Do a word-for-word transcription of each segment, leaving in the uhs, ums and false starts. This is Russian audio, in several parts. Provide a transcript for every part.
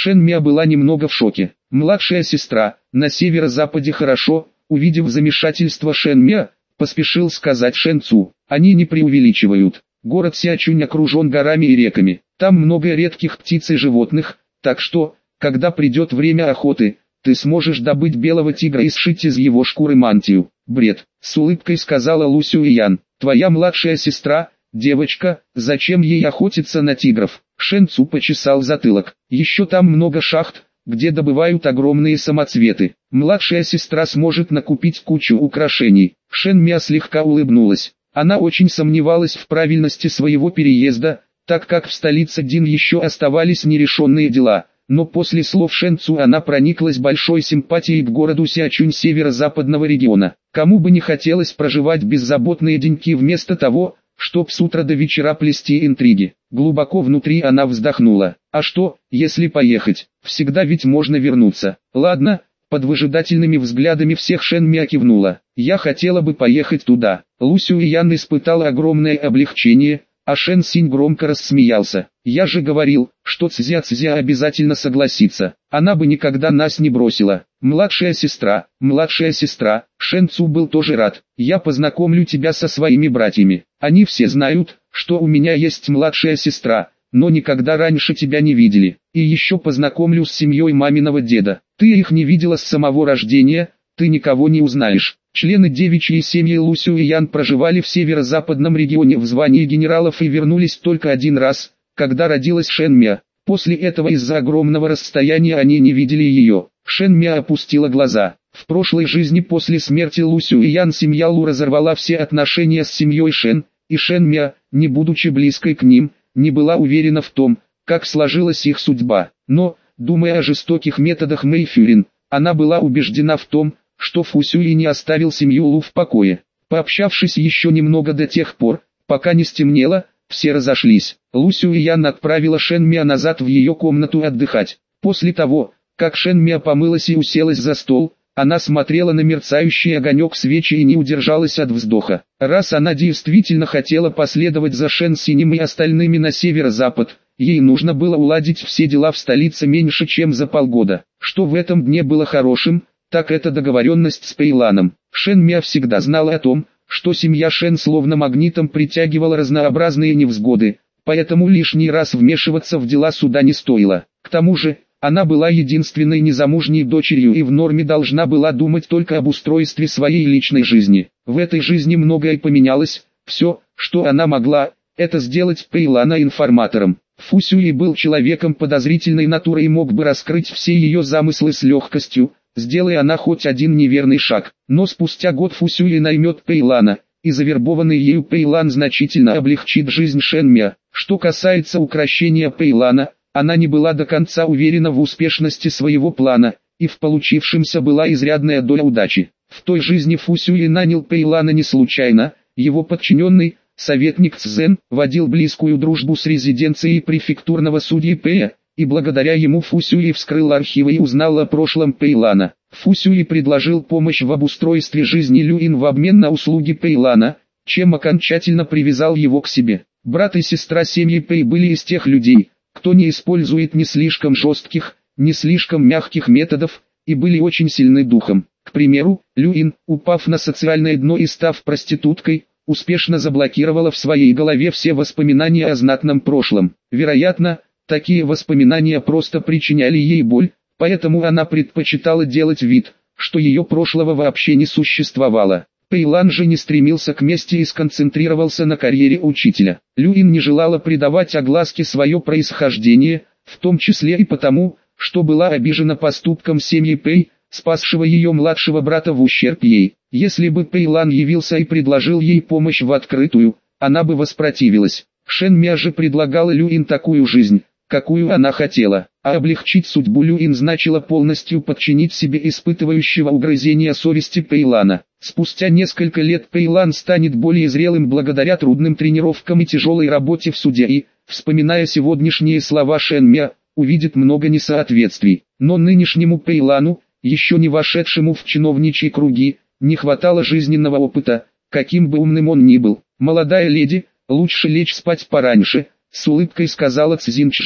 Шэн Мя была немного в шоке. Младшая сестра, на северо-западе хорошо, увидев замешательство Шэн Мя, поспешил сказать Шэн Цу. Они не преувеличивают. Город Сячунь окружен горами и реками. Там много редких птиц и животных, так что, когда придет время охоты, ты сможешь добыть белого тигра и сшить из его шкуры мантию. Бред, с улыбкой сказала Лу Сюэян. Твоя младшая сестра, девочка, зачем ей охотиться на тигров? Шэн Цу почесал затылок. Еще там много шахт, где добывают огромные самоцветы. Младшая сестра сможет накупить кучу украшений. Шэн Мя слегка улыбнулась. Она очень сомневалась в правильности своего переезда, так как в столице Дин еще оставались нерешенные дела. Но после слов Шэн Цу она прониклась большой симпатией к городу Сячунь северо-западного региона. Кому бы не хотелось проживать беззаботные деньки вместо того, чтоб с утра до вечера плести интриги. Глубоко внутри она вздохнула. А что, если поехать? Всегда ведь можно вернуться. Ладно, под выжидательными взглядами всех Шэн Мя кивнула. Я хотела бы поехать туда. Лу Сюэян испытала огромное облегчение, а Шэн Синь громко рассмеялся. Я же говорил, что Цзя Цзя обязательно согласится. Она бы никогда нас не бросила. Младшая сестра, младшая сестра, Шэн Цу был тоже рад. Я познакомлю тебя со своими братьями. Они все знают, что у меня есть младшая сестра, но никогда раньше тебя не видели. И еще познакомлю с семьей маминого деда. Ты их не видела с самого рождения, ты никого не узнаешь. Члены девичьей семьи Лу Сюэян проживали в северо-западном регионе в звании генералов и вернулись только один раз, когда родилась Шэн Мя. После этого из-за огромного расстояния они не видели ее. Шэн Мя опустила глаза. В прошлой жизни после смерти Лу Сюэян семья Лу разорвала все отношения с семьей Шэн, и Шэн Мя, не будучи близкой к ним, не была уверена в том, как сложилась их судьба. Но, думая о жестоких методах Мэй Фюрин, она была убеждена в том, что Фу Сюй не оставил семью Лу в покое. Пообщавшись еще немного до тех пор, пока не стемнело, все разошлись. Лу Сюэян отправила Шэн Мя назад в ее комнату отдыхать. После того, как Шэн Мя помылась и уселась за стол, она смотрела на мерцающий огонек свечи и не удержалась от вздоха. Раз она действительно хотела последовать за Шэн Синем и остальными на северо-запад, ей нужно было уладить все дела в столице меньше чем за полгода. Что в этом дне было хорошим, так это договоренность с Пэйланом. Шэн Мя всегда знала о том, что семья Шэн словно магнитом притягивала разнообразные невзгоды, поэтому лишний раз вмешиваться в дела суда не стоило. К тому же, она была единственной незамужней дочерью и в норме должна была думать только об устройстве своей личной жизни. В этой жизни многое поменялось, все, что она могла, это сделать Пэйлана информатором. Фу Сюй был человеком подозрительной натуры и мог бы раскрыть все ее замыслы с легкостью, сделая она хоть один неверный шаг. Но спустя год Фу Сюй наймет Пэйлана, и завербованный ею Пэйлан значительно облегчит жизнь Шэн Мя. Что касается укрощения Пэйлана, она не была до конца уверена в успешности своего плана, и в получившемся была изрядная доля удачи. В той жизни Фу Сюй нанял Пэйлана не случайно, его подчиненный, советник Цзэн, водил близкую дружбу с резиденцией префектурного судьи Пэя, и благодаря ему Фу Сюй вскрыл архивы и узнал о прошлом Пэйлана. Фу Сюй предложил помощь в обустройстве жизни Люин в обмен на услуги Пэйлана, чем окончательно привязал его к себе. Брат и сестра семьи Пэй были из тех людей, кто не использует ни слишком жестких, ни слишком мягких методов, и были очень сильны духом. К примеру, Люин, упав на социальное дно и став проституткой, успешно заблокировала в своей голове все воспоминания о знатном прошлом. Вероятно, такие воспоминания просто причиняли ей боль, поэтому она предпочитала делать вид, что ее прошлого вообще не существовало. Пэйлан же не стремился к мести и сконцентрировался на карьере учителя. Люин не желала придавать огласке свое происхождение, в том числе и потому, что была обижена поступком семьи Пэй, спасшего ее младшего брата в ущерб ей. Если бы Пэйлан явился и предложил ей помощь в открытую, она бы воспротивилась. Шэн Мя же предлагала Люин такую жизнь, какую она хотела, а облегчить судьбу Люин значило полностью подчинить себе испытывающего угрызения совести Пэйлана. Спустя несколько лет Пэйлан станет более зрелым благодаря трудным тренировкам и тяжелой работе в суде и, вспоминая сегодняшние слова Шэн Мя, увидит много несоответствий. Но нынешнему Пэйлану, еще не вошедшему в чиновничьи круги, не хватало жизненного опыта, каким бы умным он ни был. «Молодая леди, лучше лечь спать пораньше», — с улыбкой сказала Цзин Чже.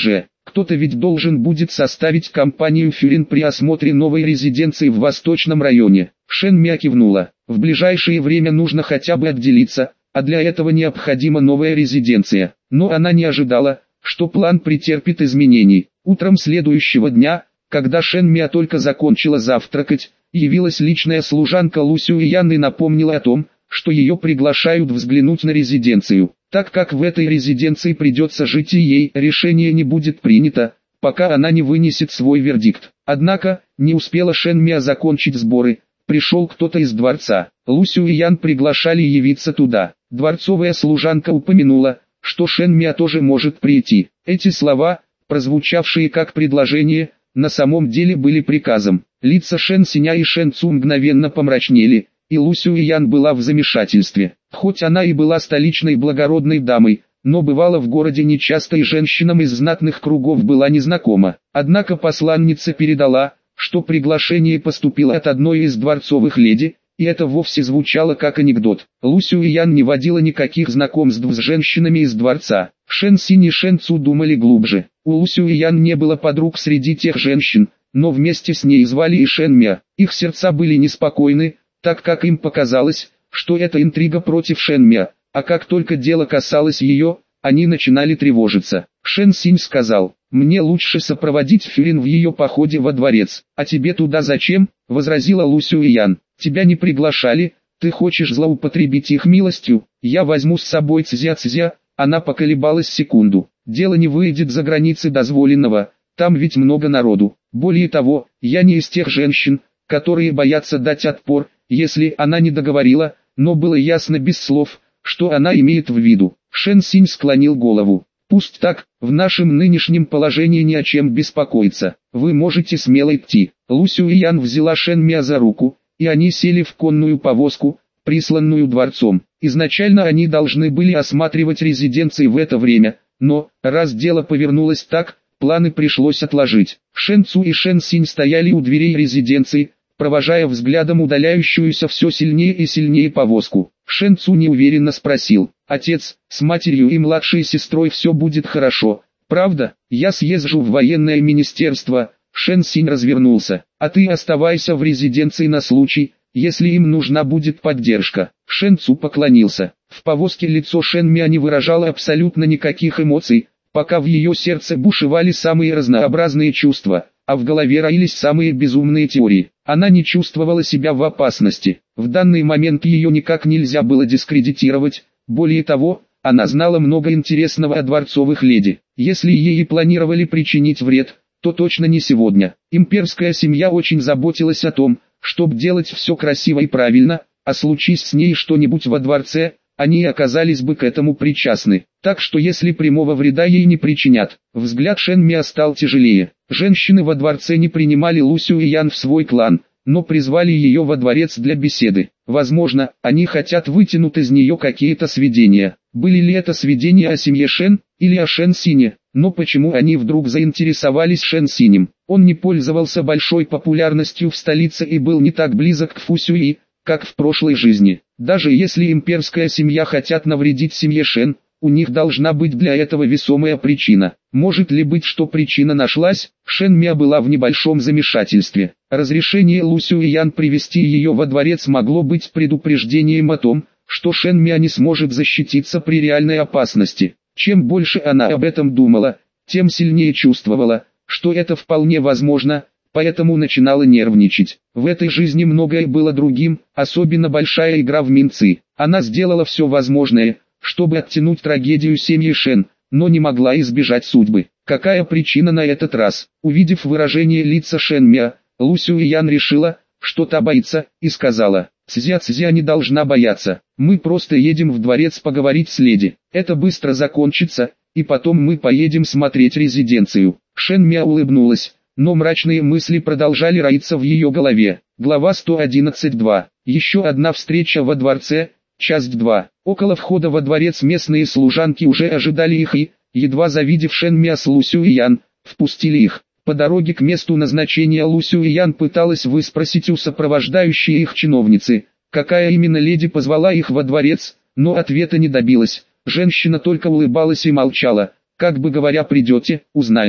Кто-то ведь должен будет составить компанию Фюрин при осмотре новой резиденции в Восточном районе. Шен Мя кивнула. В ближайшее время нужно хотя бы отделиться, а для этого необходима новая резиденция. Но она не ожидала, что план претерпит изменений. Утром следующего дня, когда Шен Мя только закончила завтракать, явилась личная служанка Лу Сюэян и напомнила о том, что ее приглашают взглянуть на резиденцию. Так как в этой резиденции придется жить и ей, решение не будет принято, пока она не вынесет свой вердикт. Однако, не успела Шен Мя закончить сборы, пришел кто-то из дворца. Лу Сюэян приглашали явиться туда. Дворцовая служанка упомянула, что Шен Мя тоже может прийти. Эти слова, прозвучавшие как предложение, на самом деле были приказом. Лица Шен Синя и Шен Цу мгновенно помрачнели, и Лу Сюэян была в замешательстве. Хоть она и была столичной благородной дамой, но бывала в городе нечасто и женщинам из знатных кругов была незнакома. Однако посланница передала, что приглашение поступило от одной из дворцовых леди, и это вовсе звучало как анекдот. Лу Сюэян не водила никаких знакомств с женщинами из дворца. Шен Синь и Шен Цу думали глубже. У Лу Сюэян не было подруг среди тех женщин, но вместе с ней звали и Шен Мя. Их сердца были неспокойны, так как им показалось, что это интрига против Шен Мя, а как только дело касалось ее, они начинали тревожиться. Шен Синь сказал: «Мне лучше сопроводить Фюрин в ее походе во дворец». «А тебе туда зачем?» — возразила Лу Сюэян. «Тебя не приглашали, ты хочешь злоупотребить их милостью, я возьму с собой Цзя-Цзя». Она поколебалась секунду. «Дело не выйдет за границы дозволенного, там ведь много народу. Более того, я не из тех женщин, которые боятся дать отпор», если она не договорила, но было ясно без слов, что она имеет в виду. Шен Синь склонил голову. «Пусть так, в нашем нынешнем положении ни о чем беспокоиться, вы можете смело идти». Лу Сюэян взяла Шен Мя за руку, и они сели в конную повозку, присланную дворцом. Изначально они должны были осматривать резиденции в это время, но, раз дело повернулось так, планы пришлось отложить. Шен Цу и Шен Синь стояли у дверей резиденции, провожая взглядом удаляющуюся все сильнее и сильнее повозку. Шен Цу неуверенно спросил: «Отец, с матерью и младшей сестрой все будет хорошо, правда? Я съезжу в военное министерство». Шен Синь развернулся: «А ты оставайся в резиденции на случай, если им нужна будет поддержка». Шен Цу поклонился. В повозке лицо Шен Мя не выражало абсолютно никаких эмоций, пока в ее сердце бушевали самые разнообразные чувства, а в голове роились самые безумные теории. Она не чувствовала себя в опасности. В данный момент ее никак нельзя было дискредитировать. Более того, она знала много интересного о дворцовых леди. Если ей и планировали причинить вред, то точно не сегодня. Имперская семья очень заботилась о том, чтобы делать все красиво и правильно, а случись с ней что-нибудь во дворце, они оказались бы к этому причастны. Так что если прямого вреда ей не причинят, взгляд Шен Мя стал тяжелее. Женщины во дворце не принимали Лу Сюэян в свой клан, но призвали ее во дворец для беседы. Возможно, они хотят вытянуть из нее какие-то сведения. Были ли это сведения о семье Шен, или о Шен Сине? Но почему они вдруг заинтересовались Шен Синем? Он не пользовался большой популярностью в столице и был не так близок к Фу Сюи, как в прошлой жизни. Даже если имперская семья хотят навредить семье Шен, у них должна быть для этого весомая причина. Может ли быть, что причина нашлась? Шен Мя была в небольшом замешательстве. Разрешение Лу Сюэян привести ее во дворец могло быть предупреждением о том, что Шен Мя не сможет защититься при реальной опасности. Чем больше она об этом думала, тем сильнее чувствовала, что это вполне возможно, поэтому начинала нервничать. В этой жизни многое было другим, особенно большая игра в минцы. Она сделала все возможное, чтобы оттянуть трагедию семьи Шен, но не могла избежать судьбы. Какая причина на этот раз? Увидев выражение лица Шен Мя, Лу Сюэян решила, что та боится, и сказала: «Цзя-Цзя не должна бояться, мы просто едем в дворец поговорить с леди. Это быстро закончится, и потом мы поедем смотреть резиденцию». Шен Мя улыбнулась, но мрачные мысли продолжали роиться в ее голове. Глава сто одиннадцать два. Еще одна встреча во дворце. Часть два. Около входа во дворец местные служанки уже ожидали их и, едва завидев Шен Мя с Лу Сюэян, впустили их. По дороге к месту назначения Лу Сюэян пыталась выспросить у сопровождающей их чиновницы, какая именно леди позвала их во дворец, но ответа не добилась. Женщина только улыбалась и молчала, как бы говоря: «Придете, узнаете».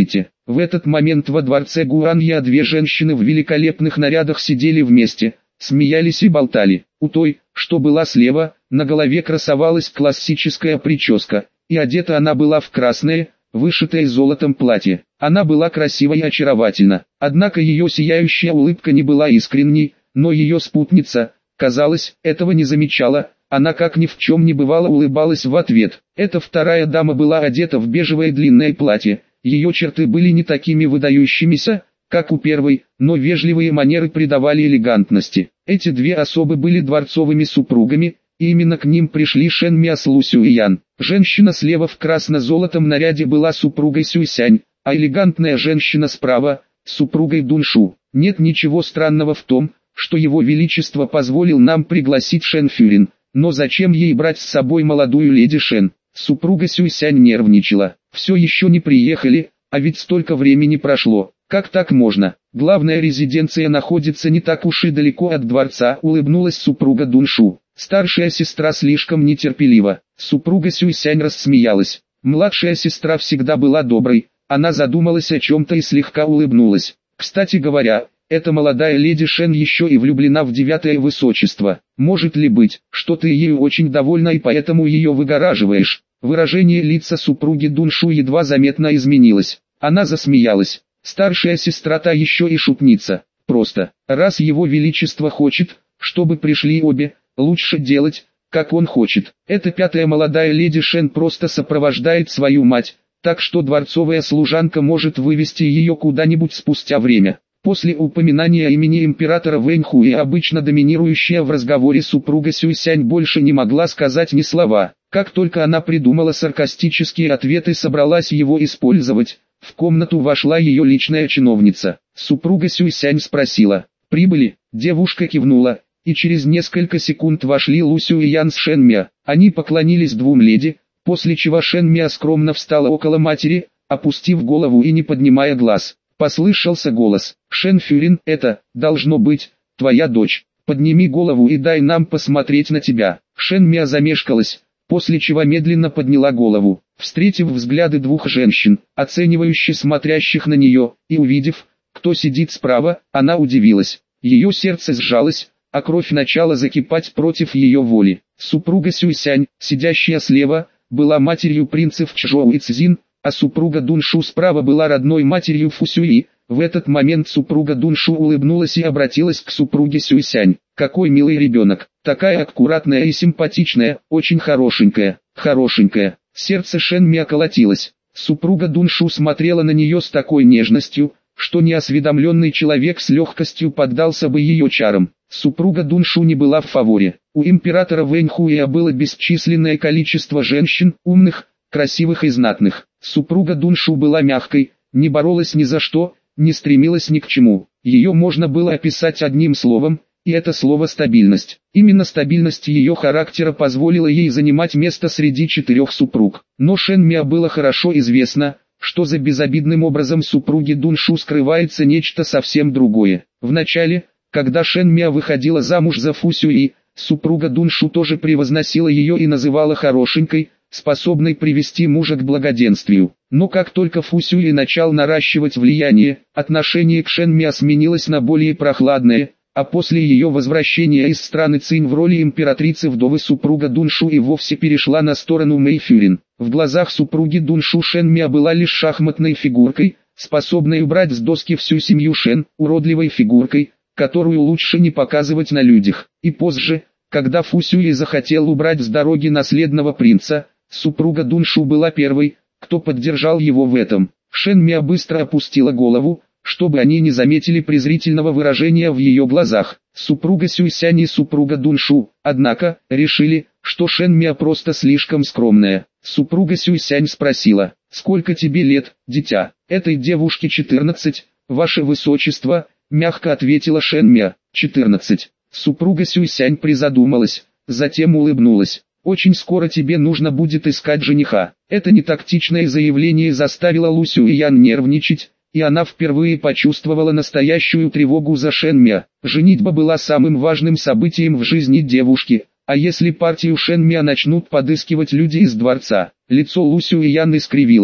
В этот момент во дворце Гуанья две женщины в великолепных нарядах сидели вместе, смеялись и болтали. У той, что была слева, на голове красовалась классическая прическа, и одета она была в красное, вышитое золотом платье. Она была красива и очаровательна, однако ее сияющая улыбка не была искренней, но ее спутница, казалось, этого не замечала. Она как ни в чем не бывало улыбалась в ответ. Эта вторая дама была одета в бежевое длинное платье. Ее черты были не такими выдающимися, как у первой, но вежливые манеры придавали элегантности. Эти две особы были дворцовыми супругами, и именно к ним пришли Шэн Миа с Лу Сюэян. Женщина слева в красно-золотом наряде была супругой Сюйсянь, а элегантная женщина справа – супругой Дуншу. Нет ничего странного в том, что его величество позволил нам пригласить Шэн Фюрин. Но зачем ей брать с собой молодую леди Шэн? Супруга Сюйсянь нервничала. Все еще не приехали, а ведь столько времени прошло. Как так можно? Главная резиденция находится не так уж и далеко от дворца, улыбнулась супруга Дуншу. Старшая сестра слишком нетерпелива. Супруга Сюйсянь рассмеялась. Младшая сестра всегда была доброй. Она задумалась о чем-то и слегка улыбнулась. Кстати говоря, эта молодая леди Шэн еще и влюблена в девятое высочество. Может ли быть, что ты ею очень довольна и поэтому ее выгораживаешь? Выражение лица супруги Дуншу едва заметно изменилось. Она засмеялась. Старшая сестра та еще и шутница. Просто, раз его величество хочет, чтобы пришли обе, лучше делать, как он хочет. Эта пятая молодая леди Шэн просто сопровождает свою мать, так что дворцовая служанка может вывести ее куда-нибудь спустя время. После упоминания имени императора Вэньхуи обычно доминирующая в разговоре супруга Сюйсянь больше не могла сказать ни слова. Как только она придумала саркастические ответы и собралась его использовать, в комнату вошла ее личная чиновница. Супруга Сюйсянь спросила: «Прибыли?» Девушка кивнула, и через несколько секунд вошли Лу Сюэян с Шэн Миа. Они поклонились двум леди, после чего Шэн Миа скромно встала около матери, опустив голову и не поднимая глаз. Послышался голос: «Шэн Фюрин, это, должно быть, твоя дочь. Подними голову и дай нам посмотреть на тебя». Шэн Миа замешкалась, после чего медленно подняла голову. Встретив взгляды двух женщин, оценивающе смотрящих на нее, и увидев, кто сидит справа, она удивилась. Ее сердце сжалось, а кровь начала закипать против ее воли. Супруга Сюйсянь, сидящая слева, была матерью принцев Чжоу и Цзин, а супруга Дуншу справа была родной матерью Фусюи. В этот момент супруга Дуншу улыбнулась и обратилась к супруге Сюйсянь. «Какой милый ребенок, такая аккуратная и симпатичная, очень хорошенькая, хорошенькая». Сердце Шэн Миа колотилось. Супруга Дуншу смотрела на нее с такой нежностью, что неосведомленный человек с легкостью поддался бы ее чарам. Супруга Дуншу не была в фаворе. У императора Вэньхуя было бесчисленное количество женщин, умных, красивых и знатных. Супруга Дуншу была мягкой, не боролась ни за что, не стремилась ни к чему. Ее можно было описать одним словом, и это слово стабильность. Именно стабильность ее характера позволила ей занимать место среди четырех супруг. Но Шэн Миа было хорошо известно, что за безобидным образом супруги Дуншу скрывается нечто совсем другое. Вначале, когда Шэн Миа выходила замуж за Фусюи, супруга Дуншу тоже превозносила ее и называла хорошенькой, способной привести мужа к благоденствию. Но как только Фусюи начал наращивать влияние, отношение к Шэн Миа сменилось на более прохладное, а после ее возвращения из страны Цинь в роли императрицы-вдовы супруга Дуншу и вовсе перешла на сторону Мэй Фюрин. В глазах супруги Дуншу Шэн Миа была лишь шахматной фигуркой, способной убрать с доски всю семью Шэн, уродливой фигуркой, которую лучше не показывать на людях. И позже, когда Фусюи захотел убрать с дороги наследного принца, супруга Дуншу была первой, кто поддержал его в этом. Шэн Миа быстро опустила голову, чтобы они не заметили презрительного выражения в ее глазах. Супруга Сюйсянь и супруга Дуншу, однако, решили, что Шэн Миа просто слишком скромная. Супруга Сюйсянь спросила: «Сколько тебе лет, дитя?» «Этой девушке четырнадцать, ваше высочество», мягко ответила Шэн Миа. «четырнадцать». Супруга Сюйсянь призадумалась, затем улыбнулась. «Очень скоро тебе нужно будет искать жениха». Это нетактичное заявление заставило Лу Сюэян нервничать, и она впервые почувствовала настоящую тревогу за Шэн Миа. Женитьба была самым важным событием в жизни девушки, а если партию Шэн Миа начнут подыскивать люди из дворца? Лицо Лу Сюэян искривилось.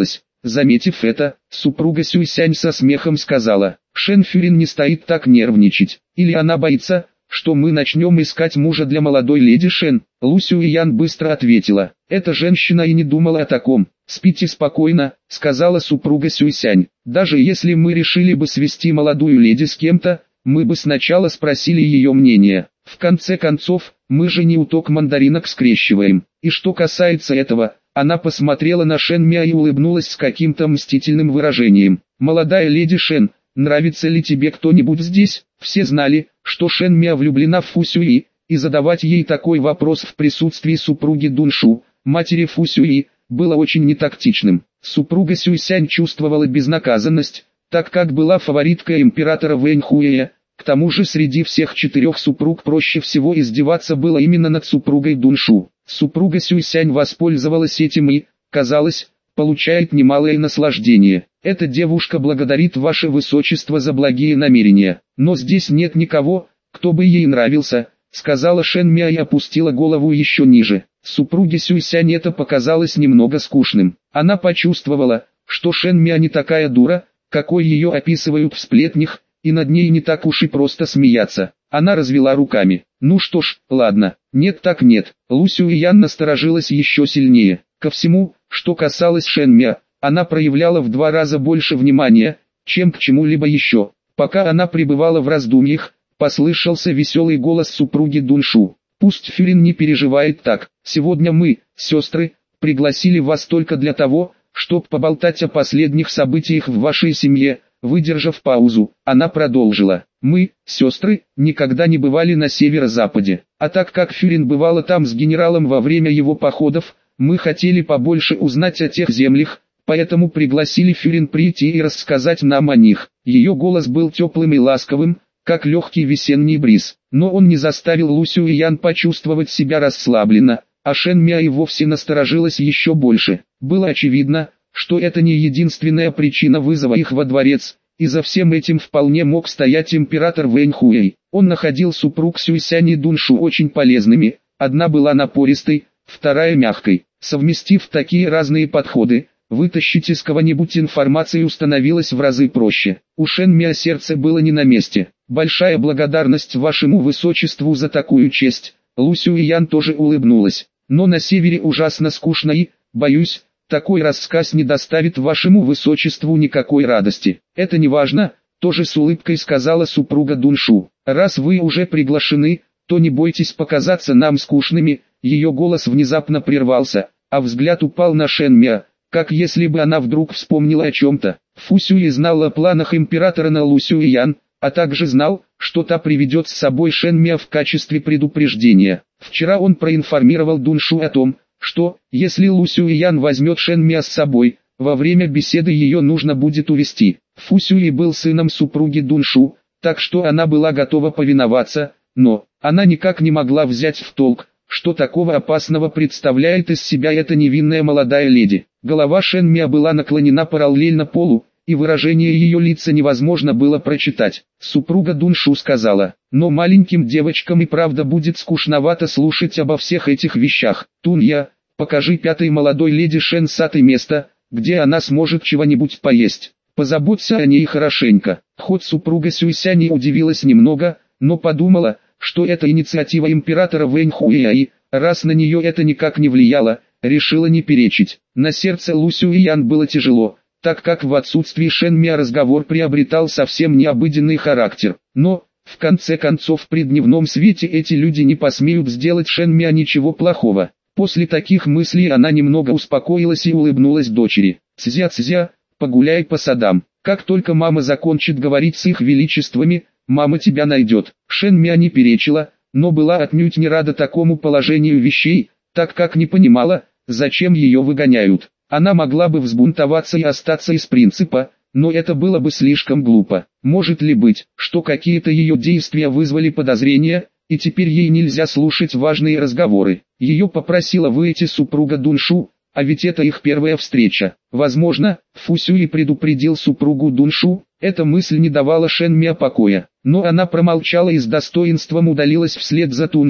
Заметив это, супруга Сюйсянь со смехом сказала: «Шэн Фюрин не стоит так нервничать, или она боится, что мы начнем искать мужа для молодой леди Шэн?» Лу Сюйян быстро ответила: «Эта женщина и не думала о таком». «Спите спокойно», — сказала супруга Сюйсянь. «Даже если мы решили бы свести молодую леди с кем-то, мы бы сначала спросили ее мнение. В конце концов, мы же не уток мандаринок скрещиваем. И что касается этого...» Она посмотрела на Шэн Мя и улыбнулась с каким-то мстительным выражением. «Молодая леди Шэн, нравится ли тебе кто-нибудь здесь?» Все знали, что Шэн Мя влюблена в Фу Сюи, и задавать ей такой вопрос в присутствии супруги Дуншу, матери Фу Сюи, было очень нетактичным. Супруга Сюйсянь чувствовала безнаказанность, так как была фавориткой императора Вэнь Хуэя. К тому же среди всех четырех супруг проще всего издеваться было именно над супругой Дуншу. Супруга Сюйсянь воспользовалась этим и, казалось, получает немалое наслаждение. «Эта девушка благодарит ваше высочество за благие намерения, но здесь нет никого, кто бы ей нравился», — сказала Шэн Мя и опустила голову еще ниже. Супруге Сюйсянь это показалось немного скучным. Она почувствовала, что Шэн Мя не такая дура, какой ее описывают в сплетнях, и над ней не так уж и просто смеяться. Она развела руками. «Ну что ж, ладно, нет так нет». Лу Сюйян насторожилась еще сильнее. Ко всему, что касалось Шэн Мя, она проявляла в два раза больше внимания, чем к чему-либо еще. Пока она пребывала в раздумьях, послышался веселый голос супруги Дуншу. «Пусть Фюрин не переживает так. Сегодня мы, сестры, пригласили вас только для того, чтобы поболтать о последних событиях в вашей семье». Выдержав паузу, она продолжила: «Мы, сестры, никогда не бывали на северо-западе, а так как Фюрин бывала там с генералом во время его походов, мы хотели побольше узнать о тех землях, поэтому пригласили Фюрин прийти и рассказать нам о них». Ее голос был теплым и ласковым, как легкий весенний бриз, но он не заставил Лу Сюйян почувствовать себя расслабленно, а Шэн Мя и вовсе насторожилась еще больше. Было очевидно, что это не единственная причина вызова их во дворец, и за всем этим вполне мог стоять император Вэнь Хуэй. Он находил супруг Сюйсянь и Дуншу очень полезными, одна была напористой, вторая мягкой. Совместив такие разные подходы, вытащить из кого-нибудь информацию становилось в разы проще. У Шэн Мя сердце было не на месте. «Большая благодарность вашему высочеству за такую честь». Лу Сюйян тоже улыбнулась. «Но на севере ужасно скучно и, боюсь, такой рассказ не доставит вашему высочеству никакой радости». «Это не важно», — тоже с улыбкой сказала супруга Дуншу. «Раз вы уже приглашены, то не бойтесь показаться нам скучными». Ее голос внезапно прервался, а взгляд упал на Шэн Мя, как если бы она вдруг вспомнила о чем-то. Фу Сюи знал о планах императора на Лу Сюйян, а также знал, что та приведет с собой Шэн Мя в качестве предупреждения. Вчера он проинформировал Дуншу о том, что, если Лу Сюйян возьмет Шэн Мя с собой, во время беседы ее нужно будет увести. Фу Сюи был сыном супруги Дуншу, так что она была готова повиноваться, но она никак не могла взять в толк, что такого опасного представляет из себя эта невинная молодая леди. Голова Шэн Мя была наклонена параллельно полу, и выражение ее лица невозможно было прочитать. Супруга Дуншу сказала: «Но маленьким девочкам и правда будет скучновато слушать обо всех этих вещах. Тунья, покажи пятой молодой леди Шэн Саты место, где она сможет чего-нибудь поесть. Позаботься о ней хорошенько». Хоть супруга Сюйсянь удивилась немного, но подумала, что это инициатива императора Вэнь Хуэя и, раз на нее это никак не влияло, решила не перечить. На сердце Лу Сюйян было тяжело, так как в отсутствии Шэн Мя разговор приобретал совсем необыденный характер. Но, в конце концов, при дневном свете эти люди не посмеют сделать Шэн Мя ничего плохого. После таких мыслей она немного успокоилась и улыбнулась дочери. «Цзя-цзя, погуляй по садам. Как только мама закончит говорить с их величествами, мама тебя найдет». Шэн Мя не перечила, но была отнюдь не рада такому положению вещей, так как не понимала, зачем ее выгоняют. Она могла бы взбунтоваться и остаться из принципа, но это было бы слишком глупо. Может ли быть, что какие-то ее действия вызвали подозрения, и теперь ей нельзя слушать важные разговоры? Ее попросила выйти супруга Дуншу, а ведь это их первая встреча. Возможно, Фу Сюи предупредил супругу Дуншу. Эта мысль не давала Шэн Мя покоя, но она промолчала и с достоинством удалилась вслед за Тунья,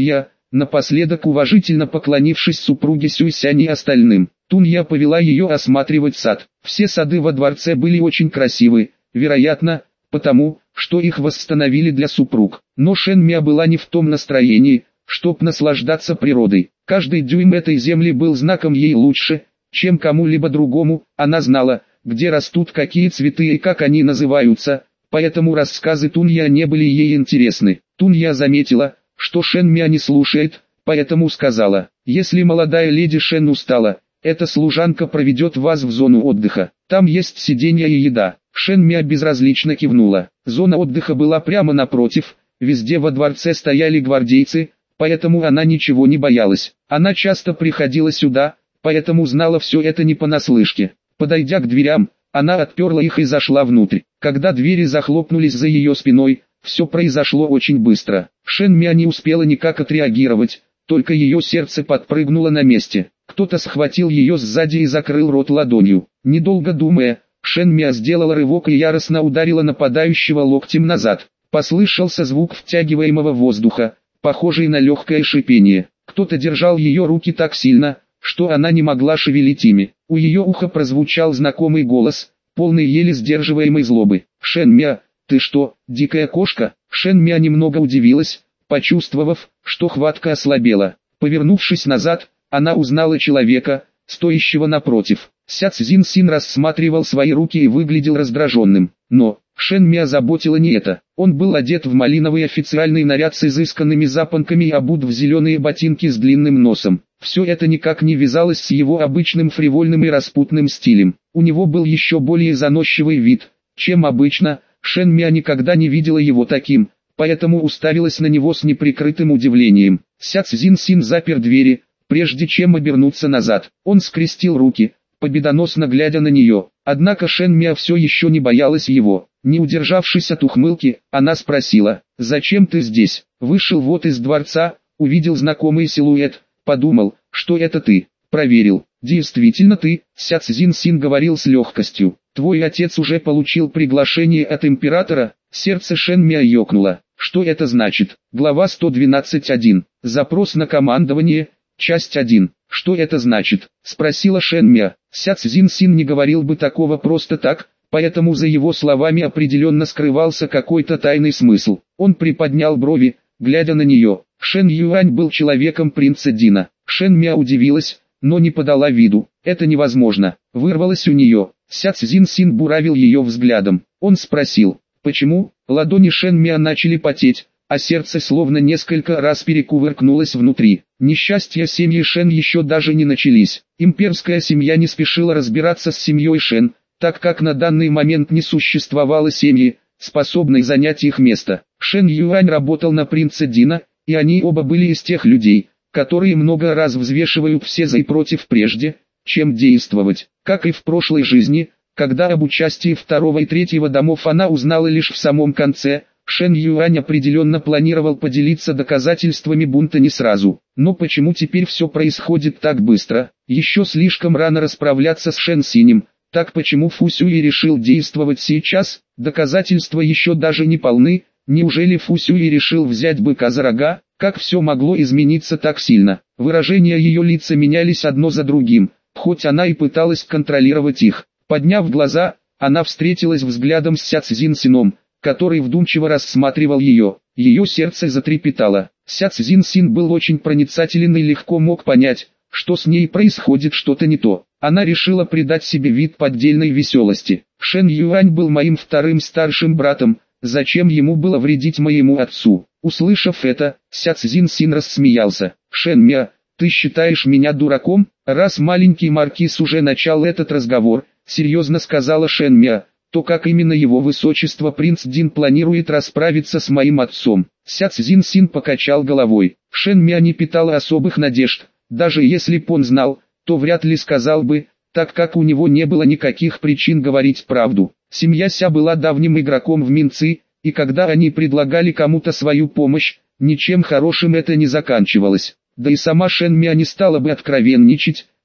напоследок уважительно поклонившись супруге Сюйсянь и остальным. Тунья повела ее осматривать сад. Все сады во дворце были очень красивы, вероятно, потому, что их восстановили для супруг. Но Шэн Мя была не в том настроении, чтоб наслаждаться природой. Каждый дюйм этой земли был знаком ей лучше, чем кому-либо другому. Она знала, где растут какие цветы и как они называются, поэтому рассказы Тунья не были ей интересны. Тунья заметила, что Шэн Мя не слушает, поэтому сказала: «Если молодая леди Шэн устала, эта служанка проведет вас в зону отдыха. Там есть сиденья и еда». Шэн Мя безразлично кивнула. Зона отдыха была прямо напротив, везде во дворце стояли гвардейцы, поэтому она ничего не боялась. Она часто приходила сюда, поэтому знала все это не понаслышке. Подойдя к дверям, она отперла их и зашла внутрь. Когда двери захлопнулись за ее спиной, все произошло очень быстро. Шэн Мя не успела никак отреагировать, только ее сердце подпрыгнуло на месте. Кто-то схватил ее сзади и закрыл рот ладонью. Недолго думая, Шэн Мя сделала рывок и яростно ударила нападающего локтем назад. Послышался звук втягиваемого воздуха, похожий на легкое шипение. Кто-то держал ее руки так сильно, что она не могла шевелить ими. У ее уха прозвучал знакомый голос, полный еле сдерживаемой злобы. «Шэн Мя, ты что, дикая кошка?» Шэн Мя немного удивилась, почувствовав, что хватка ослабела. Повернувшись назад, она узнала человека, стоящего напротив. Ся Цзин Син рассматривал свои руки и выглядел раздраженным. Но Шэн Мя заботило не это. Он был одет в малиновый официальный наряд с изысканными запонками и обут в зеленые ботинки с длинным носом. Все это никак не вязалось с его обычным фривольным и распутным стилем. У него был еще более заносчивый вид, чем обычно. Шэн Мя никогда не видела его таким, поэтому уставилась на него с неприкрытым удивлением. Ся Цзин Син запер двери, прежде чем обернуться назад. Он скрестил руки, победоносно глядя на нее. Однако Шэн Мя все еще не боялась его. Не удержавшись от ухмылки, она спросила: «Зачем ты здесь?» Вышел вот из дворца, увидел знакомый силуэт, подумал, что это ты. Проверил. Действительно ты. Ся Цзин Син говорил с легкостью. Твой отец уже получил приглашение от императора. Сердце Шэн Мя ёкнуло. Что это значит? Глава сто двенадцать один. Запрос на командование. Часть один. Что это значит? Спросила Шэн Мя. Ся Цзин Син не говорил бы такого просто так, поэтому за его словами определенно скрывался какой-то тайный смысл. Он приподнял брови, глядя на нее. Шэн Юань был человеком принца Дина. Шэн Мя удивилась, но не подала виду. Это невозможно. Вырвалось у нее. Ся Цзин Син буравил ее взглядом. Он спросил: почему? Ладони Шэн Мя начали потеть, а сердце словно несколько раз перекувыркнулось внутри. Несчастья семьи Шэн еще даже не начались. Имперская семья не спешила разбираться с семьей Шэн, так как на данный момент не существовало семьи, способной занять их место. Шэн Юань работал на принца Дина, и они оба были из тех людей, которые много раз взвешивают все за и против прежде, чем действовать. Как и в прошлой жизни, когда об участии второго и третьего домов она узнала лишь в самом конце, Шэн Юань определенно планировал поделиться доказательствами бунта не сразу. Но почему теперь все происходит так быстро? Еще слишком рано расправляться с Шэн Синем. Так почему Фу Сюй решил действовать сейчас? Доказательства еще даже не полны. Неужели Фу Сюй решил взять быка за рога? Как все могло измениться так сильно? Выражения ее лица менялись одно за другим, хоть она и пыталась контролировать их. Подняв глаза, она встретилась взглядом с Ся Цзин Сином, который вдумчиво рассматривал ее. Ее сердце затрепетало. Ся Цзин Син был очень проницателен и легко мог понять, что с ней происходит что-то не то. Она решила придать себе вид поддельной веселости. Шэн Юань был моим вторым старшим братом, зачем ему было вредить моему отцу? Услышав это, Ся Цзин Син рассмеялся. Шэн Мя, ты считаешь меня дураком? Раз маленький маркиз уже начал этот разговор, серьезно сказала Шэн Мя, то как именно его высочество принц Дин планирует расправиться с моим отцом? Ся Цзин Син покачал головой. Шэн Мя не питала особых надежд, даже если б он знал, то вряд ли сказал бы, так как у него не было никаких причин говорить правду. Семья Ся была давним игроком в Минцы, и когда они предлагали кому-то свою помощь, ничем хорошим это не заканчивалось. Да и сама Шэн Мя не стала бы откровенничать,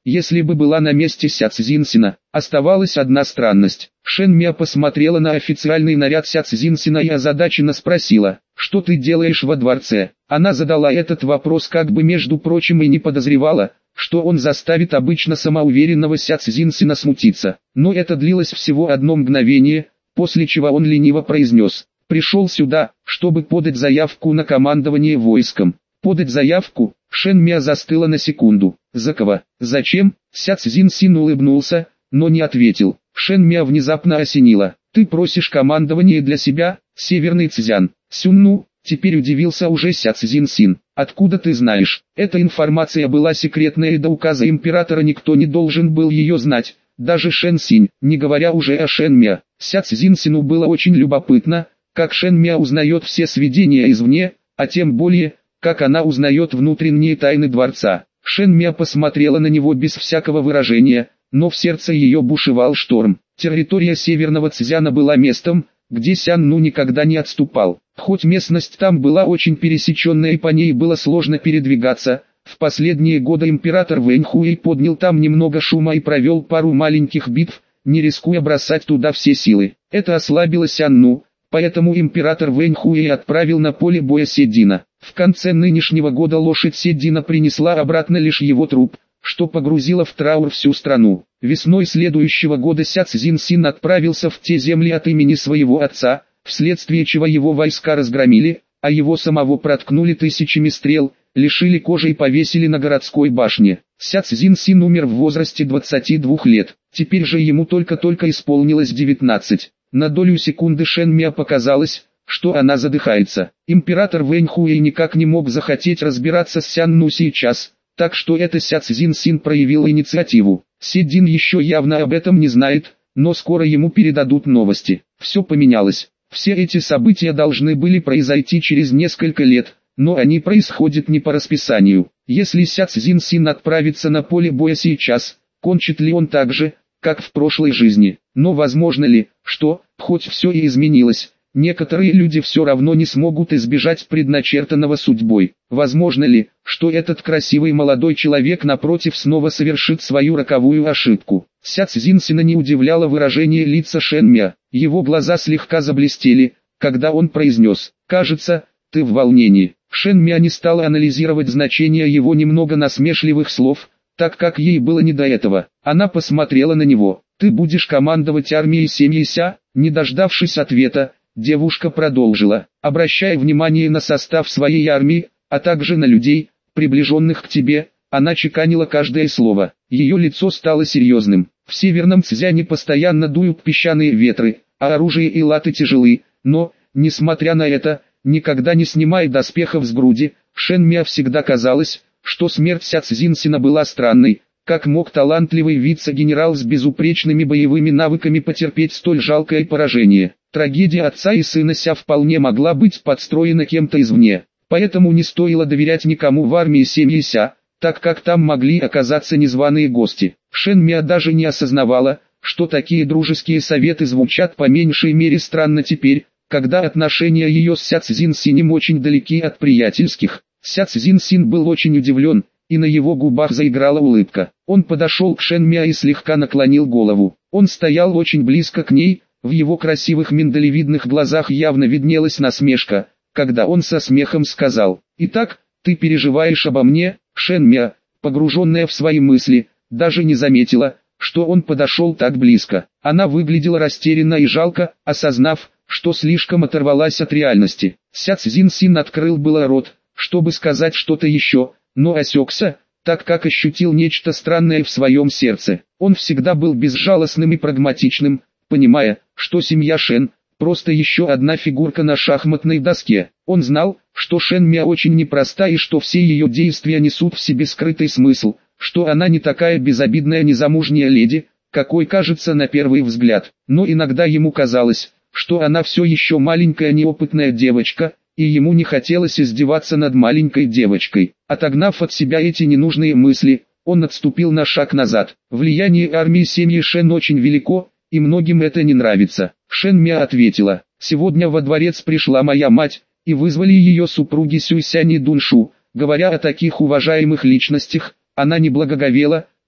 если бы была на месте Ся Цзиньсина. Оставалась одна странность. Шэн Мя посмотрела на официальный наряд Ся Цзиньсина и озадаченно спросила: «Что ты делаешь во дворце?» Она задала этот вопрос как бы между прочим и не подозревала, что он заставит обычно самоуверенного Ся Цзиньсина смутиться. Но это длилось всего одно мгновение, после чего он лениво произнес: «Пришел сюда, чтобы подать заявку на командование войском». «Подать заявку?» Шэн Мя застыла на секунду. «За кого? Зачем?» Ся Цзиньсин улыбнулся, но не ответил. Шэн Мя внезапно осенила: «Ты просишь командование для себя, Северный Цзян?» «Сюнну», теперь удивился уже Ся Цзиньсин. «Откуда ты знаешь?» Эта информация была секретная, и до указа императора никто не должен был ее знать, даже Шэн Синь, не говоря уже о Шэн Мя. Ся Цзиньсину было очень любопытно, как Шэн Мя узнает все сведения извне, а тем более, как она узнает внутренние тайны дворца. Шэн Мя посмотрела на него без всякого выражения, но в сердце ее бушевал шторм. Территория Северного Цзяна была местом, где Сян Ну никогда не отступал. Хоть местность там была очень пересеченная и по ней было сложно передвигаться, в последние годы император Вэнь Хуэй поднял там немного шума и провел пару маленьких битв, не рискуя бросать туда все силы. Это ослабило Сян Ну, поэтому император Вэнь Хуэй отправил на поле боя Седина. В конце нынешнего года лошадь Седина принесла обратно лишь его труп, что погрузило в траур всю страну. Весной следующего года Ся Цзиньсин отправился в те земли от имени своего отца, вследствие чего его войска разгромили, а его самого проткнули тысячами стрел, лишили кожи и повесили на городской башне. Ся Цзиньсин умер в возрасте двадцати двух лет, теперь же ему только-только исполнилось девятнадцать. На долю секунды Шэн Мя показалось, что она задыхается. Император Вэнь Хуэй никак не мог захотеть разбираться с Сян Ну сейчас, так что это Ся Цзиньсин проявил инициативу. Седин еще явно об этом не знает, но скоро ему передадут новости. Все поменялось. Все эти события должны были произойти через несколько лет, но они происходят не по расписанию. Если Ся Цзиньсин отправится на поле боя сейчас, кончит ли он так же, как в прошлой жизни? Но возможно ли, что, хоть все и изменилось, некоторые люди все равно не смогут избежать предначертанного судьбой? Возможно ли, что этот красивый молодой человек напротив снова совершит свою роковую ошибку? Ся Цзиньсина не удивляло выражение лица Шэн Мя. Его глаза слегка заблестели, когда он произнес: «Кажется, ты в волнении». Шэн Мя не стала анализировать значение его немного насмешливых слов, так как ей было не до этого. Она посмотрела на него. «Ты будешь командовать армией семьи Ся?» Не дождавшись ответа, девушка продолжила: «Обращая внимание на состав своей армии, а также на людей, приближенных к тебе». Она чеканила каждое слово. Ее лицо стало серьезным. В Северном Цзяне постоянно дуют песчаные ветры, а оружие и латы тяжелы, но, несмотря на это, никогда не снимая доспехов с груди, Шэн Мя всегда казалось, что смерть Ся Цзиньсина была странной. Как мог талантливый вице-генерал с безупречными боевыми навыками потерпеть столь жалкое поражение? Трагедия отца и сына Ся вполне могла быть подстроена кем-то извне, поэтому не стоило доверять никому в армии семьи Ся, так как там могли оказаться незваные гости. Шэн Мя даже не осознавала, что такие дружеские советы звучат по меньшей мере странно теперь, когда отношения ее с Ся Цзиньсинем очень далеки от приятельских. Ся Цзиньсин был очень удивлен, и на его губах заиграла улыбка. Он подошел к Шэн Мя и слегка наклонил голову. Он стоял очень близко к ней, в его красивых миндалевидных глазах явно виднелась насмешка, когда он со смехом сказал: «Итак, ты переживаешь обо мне?» Шэн Мя, погруженная в свои мысли, даже не заметила, что он подошел так близко. Она выглядела растерянно и жалко, осознав, что слишком оторвалась от реальности. Ся Цзиньсин открыл было рот, чтобы сказать что-то еще, но осекся, так как ощутил нечто странное в своем сердце. Он всегда был безжалостным и прагматичным, понимая, что семья Шэн – просто еще одна фигурка на шахматной доске. Он знал, что Шэн Мя очень непроста и что все ее действия несут в себе скрытый смысл, что она не такая безобидная незамужняя леди, какой кажется на первый взгляд. Но иногда ему казалось, что она все еще маленькая неопытная девочка, и ему не хотелось издеваться над маленькой девочкой. Отогнав от себя эти ненужные мысли, он отступил на шаг назад. Влияние армии семьи Шэн очень велико, и многим это не нравится. Шэн Мя ответила: «Сегодня во дворец пришла моя мать, и вызвали ее супруги Сюйсянь и Дуншу. Говоря о таких уважаемых личностях, она не благоговела,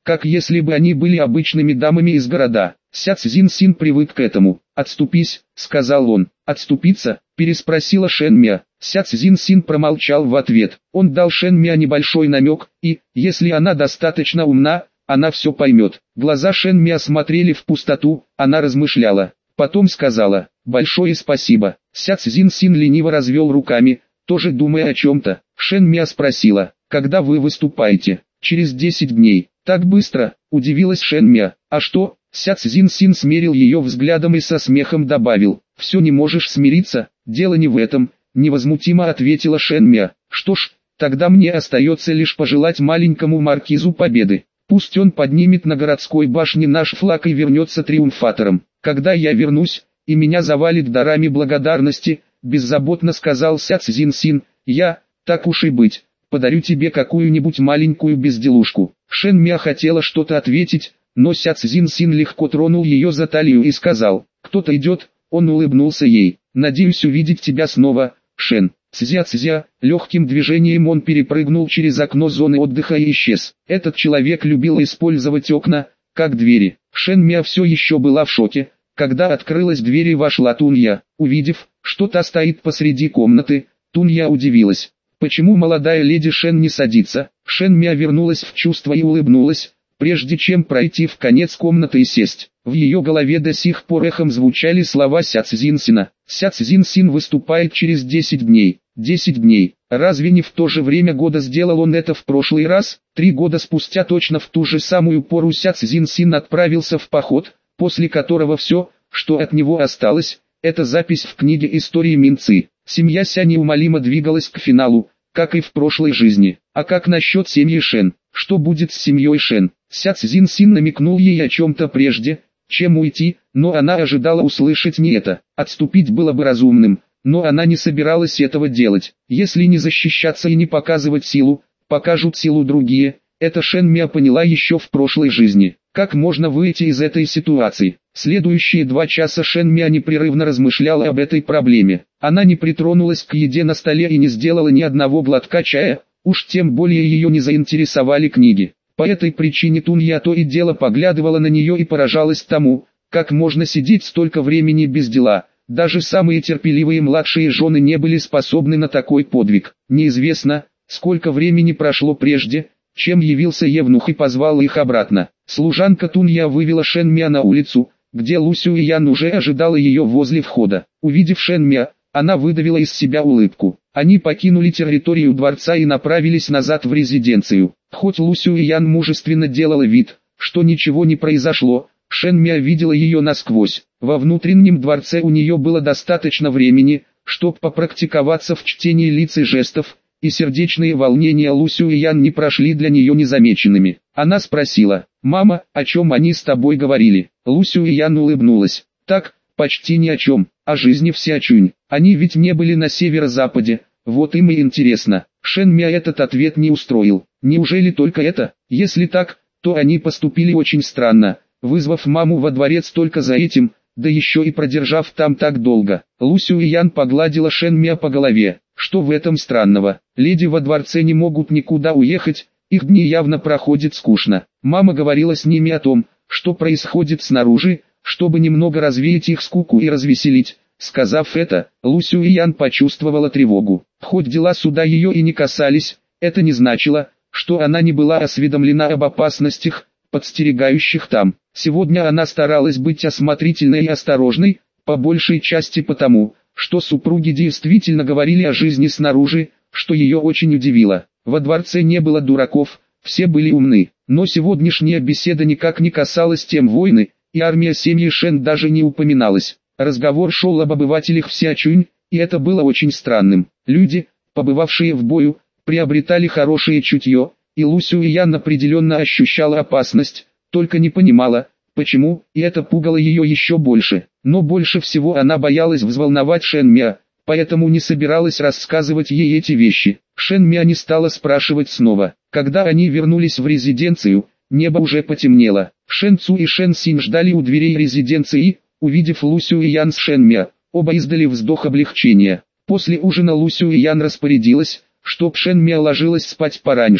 как если бы они были обычными дамами из города. Ся Цзиньсин привык к этому. «Отступись», — сказал он. «Отступиться?» — переспросила Шэн Мя. Ся Цзиньсин промолчал в ответ. Он дал Шэн Мя небольшой намек, и, если она достаточно умна, она все поймет. Глаза Шэн Мя смотрели в пустоту, она размышляла. Потом сказала: «Большое спасибо». Ся Цзиньсин лениво развел руками, тоже думая о чем-то. Шэн Мя спросила: «Когда вы выступаете?» «Через десять дней». «Так быстро?» – удивилась Шэн Мя. «А что?» Ся Цзиньсин смерил ее взглядом и со смехом добавил: «Все не можешь смириться, дело не в этом», – невозмутимо ответила Шэн Мя. «Что ж, тогда мне остается лишь пожелать маленькому маркизу победы. Пусть он поднимет на городской башне наш флаг и вернется триумфатором. Когда я вернусь, и меня завалит дарами благодарности», – беззаботно сказал Ся Цзиньсин, – «я, так уж и быть, подарю тебе какую-нибудь маленькую безделушку». Шэн Мя хотела что-то ответить, но Ся Цзиньсин легко тронул ее за талию и сказал: «Кто-то идет». Он улыбнулся ей: «Надеюсь увидеть тебя снова, Шэн». Цзя-цзя, легким движением он перепрыгнул через окно зоны отдыха и исчез. Этот человек любил использовать окна, как двери. Шэн Мя все еще была в шоке, когда открылась дверь и вошла Тунья. Увидев, что та стоит посреди комнаты, Тунья удивилась. Почему молодая леди Шэн не садится? Шэн Мя вернулась в чувство и улыбнулась, прежде чем пройти в конец комнаты и сесть. В ее голове до сих пор эхом звучали слова Ся Цзиньсина. Ся Цзиньсин выступает через десять дней. десять дней. Разве не в то же время года сделал он это в прошлый раз? Три года спустя точно в ту же самую пору Ся Цзиньсин отправился в поход, после которого все, что от него осталось, это запись в книге истории Минцы. Семья Ся неумолимо двигалась к финалу, как и в прошлой жизни. А как насчет семьи Шэн? Что будет с семьей Шэн? Ся Цзиньсин намекнул ей о чем-то прежде, чем уйти, но она ожидала услышать не это. Отступить было бы разумным, но она не собиралась этого делать. Если не защищаться и не показывать силу, покажут силу другие. Это Шэн Мя поняла еще в прошлой жизни. Как можно выйти из этой ситуации? Следующие два часа Шэн Мя непрерывно размышляла об этой проблеме. Она не притронулась к еде на столе и не сделала ни одного глотка чая, уж тем более ее не заинтересовали книги. По этой причине Тунья то и дело поглядывала на нее и поражалась тому, как можно сидеть столько времени без дела. Даже самые терпеливые младшие жены не были способны на такой подвиг. Неизвестно, сколько времени прошло прежде, чем явился евнух и позвал их обратно. Служанка Тунья вывела Шэн Мя на улицу, где Лу Сюэян уже ожидала ее возле входа. Увидев Шэн Мя, она выдавила из себя улыбку. Они покинули территорию дворца и направились назад в резиденцию. Хоть Лу Сюэян мужественно делала вид, что ничего не произошло, Шэн Мя видела ее насквозь. Во внутреннем дворце у нее было достаточно времени, чтобы попрактиковаться в чтении лиц и жестов, и сердечные волнения Лу Сюэян не прошли для нее незамеченными. Она спросила: «Мама, о чем они с тобой говорили?» Лу Сюэян улыбнулась: «Так, почти ни о чем, о жизни в Сяочунь. Они ведь не были на северо-западе, вот им и интересно». Шэн Мя этот ответ не устроил. Неужели только это? Если так, то они поступили очень странно, вызвав маму во дворец только за этим, да еще и продержав там так долго. Лу Сюэян погладила Шэн Мя по голове. Что в этом странного? Леди во дворце не могут никуда уехать, их дни явно проходят скучно. Мама говорила с ними о том, что происходит снаружи, чтобы немного развеять их скуку и развеселить. Сказав это, Лу Сюэян почувствовала тревогу. Хоть дела суда ее и не касались, это не значило, что она не была осведомлена об опасностях, подстерегающих там. Сегодня она старалась быть осмотрительной и осторожной, по большей части потому, что супруги действительно говорили о жизни снаружи, что ее очень удивило. Во дворце не было дураков, все были умны, но сегодняшняя беседа никак не касалась тем войны, и армия семьи Шэн даже не упоминалась. Разговор шел об обывателях в Сяочунь, и это было очень странным. Люди, побывавшие в бою, приобретали хорошее чутье, и Лу Сюэян определенно ощущала опасность, только не понимала, почему, и это пугало ее еще больше. Но больше всего она боялась взволновать Шэн Мя, поэтому не собиралась рассказывать ей эти вещи. Шэн Мя не стала спрашивать снова. Когда они вернулись в резиденцию, небо уже потемнело. Шэн Цу и Шэн Синь ждали у дверей резиденции, увидев Лу Сюэян с Шэн Мя, оба издали вздох облегчения. После ужина Лу Сюэян распорядилась, чтоб Шэн Мя ложилась спать пораньше,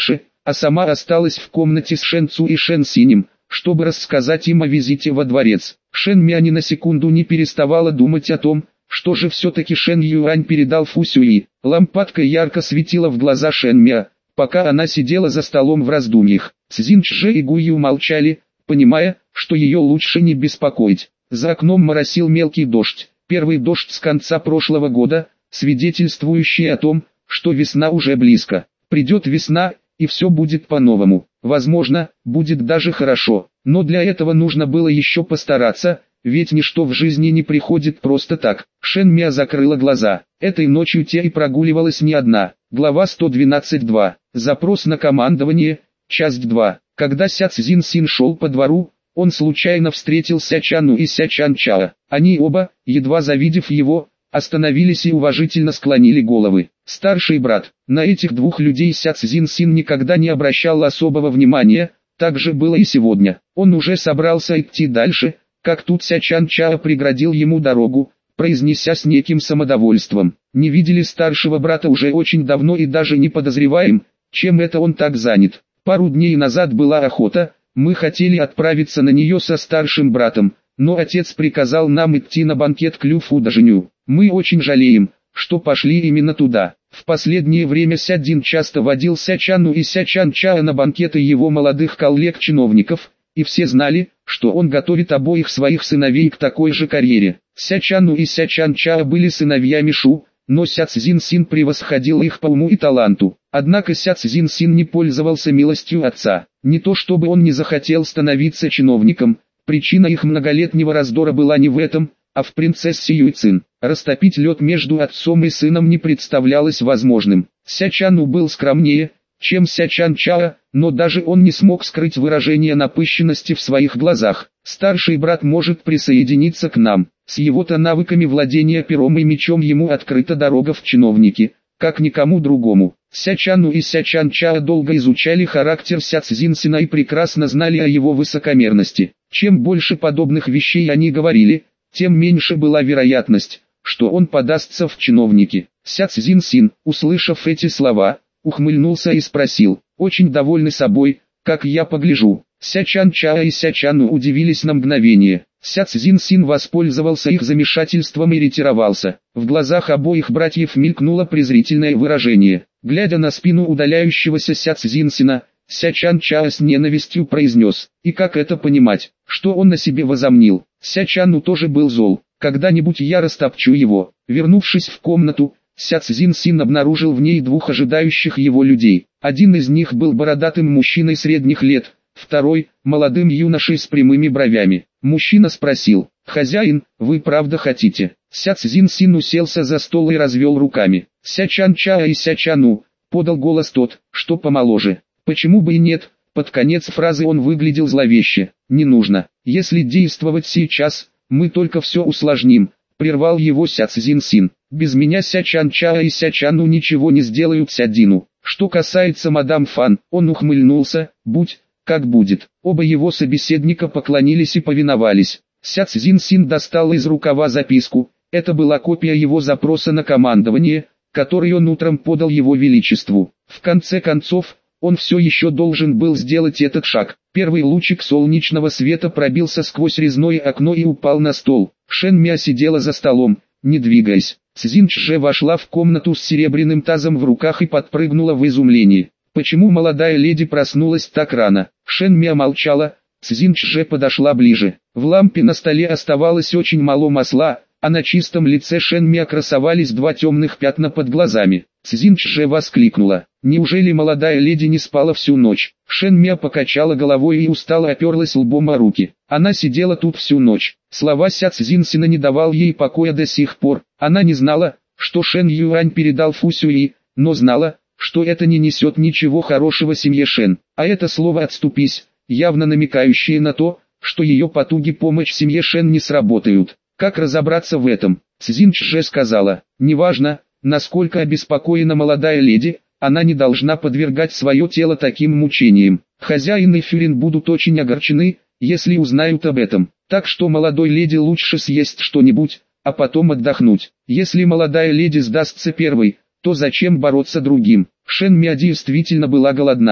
а сама осталась в комнате с Шэн Цу и Шэн Синем, чтобы рассказать им о визите во дворец. Шэн Мя ни на секунду не переставала думать о том, что же все-таки Шэн Юань передал Фу Сюи. Лампадка ярко светила в глаза Шэн Мя, пока она сидела за столом в раздумьях. Цзин Чжэ и Гу Ю молчали, понимая, что ее лучше не беспокоить. За окном моросил мелкий дождь, первый дождь с конца прошлого года, свидетельствующий о том, что весна уже близко. Придет весна, и все будет по-новому. Возможно, будет даже хорошо, но для этого нужно было еще постараться, ведь ничто в жизни не приходит просто так. Шэн Мя закрыла глаза. Этой ночью Те и прогуливалась не одна. Глава сто двенадцать два. Запрос на командование. Часть два. Когда Ся Цзин Син шел по двору, он случайно встретил Ся Чану и Ся Чан Чао. Они оба, едва завидев его, остановились и уважительно склонили головы. Старший брат. На этих двух людей Ся Цзин Син никогда не обращал особого внимания, так же было и сегодня. Он уже собрался идти дальше, как тут Ся Чан Чао преградил ему дорогу, произнеся с неким самодовольством: «Не видели старшего брата уже очень давно и даже не подозреваем, чем это он так занят. Пару дней назад была охота, мы хотели отправиться на нее со старшим братом, но отец приказал нам идти на банкет к Лю Фудажиню. Мы очень жалеем, что пошли именно туда». В последнее время Ся Дин часто водил Ся Чану и Ся Чан Чао на банкеты его молодых коллег-чиновников, и все знали, что он готовит обоих своих сыновей к такой же карьере. Ся Чану и Ся Чан Чао были сыновьями Шу, но Ся Цзин Син превосходил их по уму и таланту. Однако Ся Цзин Син не пользовался милостью отца. Не то чтобы он не захотел становиться чиновником, причина их многолетнего раздора была не в этом, а в принцессе Юйцин. Растопить лед между отцом и сыном не представлялось возможным. Ся Чану был скромнее, чем Ся Чан Чао, но даже он не смог скрыть выражение напыщенности в своих глазах. Старший брат может присоединиться к нам. С его-то навыками владения пером и мечом ему открыта дорога в чиновники, как никому другому. Ся Чану и Ся Чан Чао долго изучали характер Ся Цзин Сина и прекрасно знали о его высокомерности. Чем больше подобных вещей они говорили, тем меньше была вероятность, что он подастся в чиновники. Ся Цзин Син, услышав эти слова, ухмыльнулся и спросил: «Очень довольны собой, как я погляжу». Ся Чан Чао и Ся Чану удивились на мгновение. Ся Цзин Син воспользовался их замешательством и ретировался. В глазах обоих братьев мелькнуло презрительное выражение. Глядя на спину удаляющегося Ся Цзин Сина, Ся Чан Чао с ненавистью произнес: «И как это понимать, что он на себе возомнил?» Ся Чану тоже был зол. «Когда-нибудь я растопчу его». Вернувшись в комнату, Ся Цзин Син обнаружил в ней двух ожидающих его людей. Один из них был бородатым мужчиной средних лет, второй – молодым юношей с прямыми бровями. Мужчина спросил: «Хозяин, вы правда хотите?» Ся Цзин Син уселся за стол и развел руками. «Ся Чан Чао и Ся Чану», – подал голос тот, что помоложе. «Почему бы и нет?» Под конец фразы он выглядел зловеще. «Не нужно. Если действовать сейчас, мы только все усложним», – прервал его Ся Цзин Син. «Без меня Ся Чан Чао и Ся Чану ничего не сделают Ся Дину. Что касается мадам Фан», он ухмыльнулся, «будь как будет». Оба его собеседника поклонились и повиновались. Ся Цзин Син достал из рукава записку. Это была копия его запроса на командование, который он утром подал его величеству. В конце концов, он все еще должен был сделать этот шаг. Первый лучик солнечного света пробился сквозь резное окно и упал на стол. Шэн Мя сидела за столом, не двигаясь. Цзин Чжэ вошла в комнату с серебряным тазом в руках и подпрыгнула в изумлении. Почему молодая леди проснулась так рано? Шэн Мя молчала. Цзин Чжэ подошла ближе. В лампе на столе оставалось очень мало масла, а на чистом лице Шэн Мя красовались два темных пятна под глазами. Цзин Чжэ воскликнула: «Неужели молодая леди не спала всю ночь?» Шэн Мя покачала головой и устало оперлась лбом о руки. Она сидела тут всю ночь. Слова Ся Цзин Сина не давал ей покоя до сих пор. Она не знала, что Шэн Юань передал Фу Сюи, но знала, что это не несет ничего хорошего семье Шэн. А это слово «отступись», явно намекающее на то, что ее потуги помочь семье Шэн не сработают. Как разобраться в этом? Цзин Чжэ сказала: «Неважно, насколько обеспокоена молодая леди, она не должна подвергать свое тело таким мучениям. Хозяин и Фюрин будут очень огорчены, если узнают об этом. Так что молодой леди лучше съесть что-нибудь, а потом отдохнуть. Если молодая леди сдастся первой, то зачем бороться другим?» Шэн Мя действительно была голодна.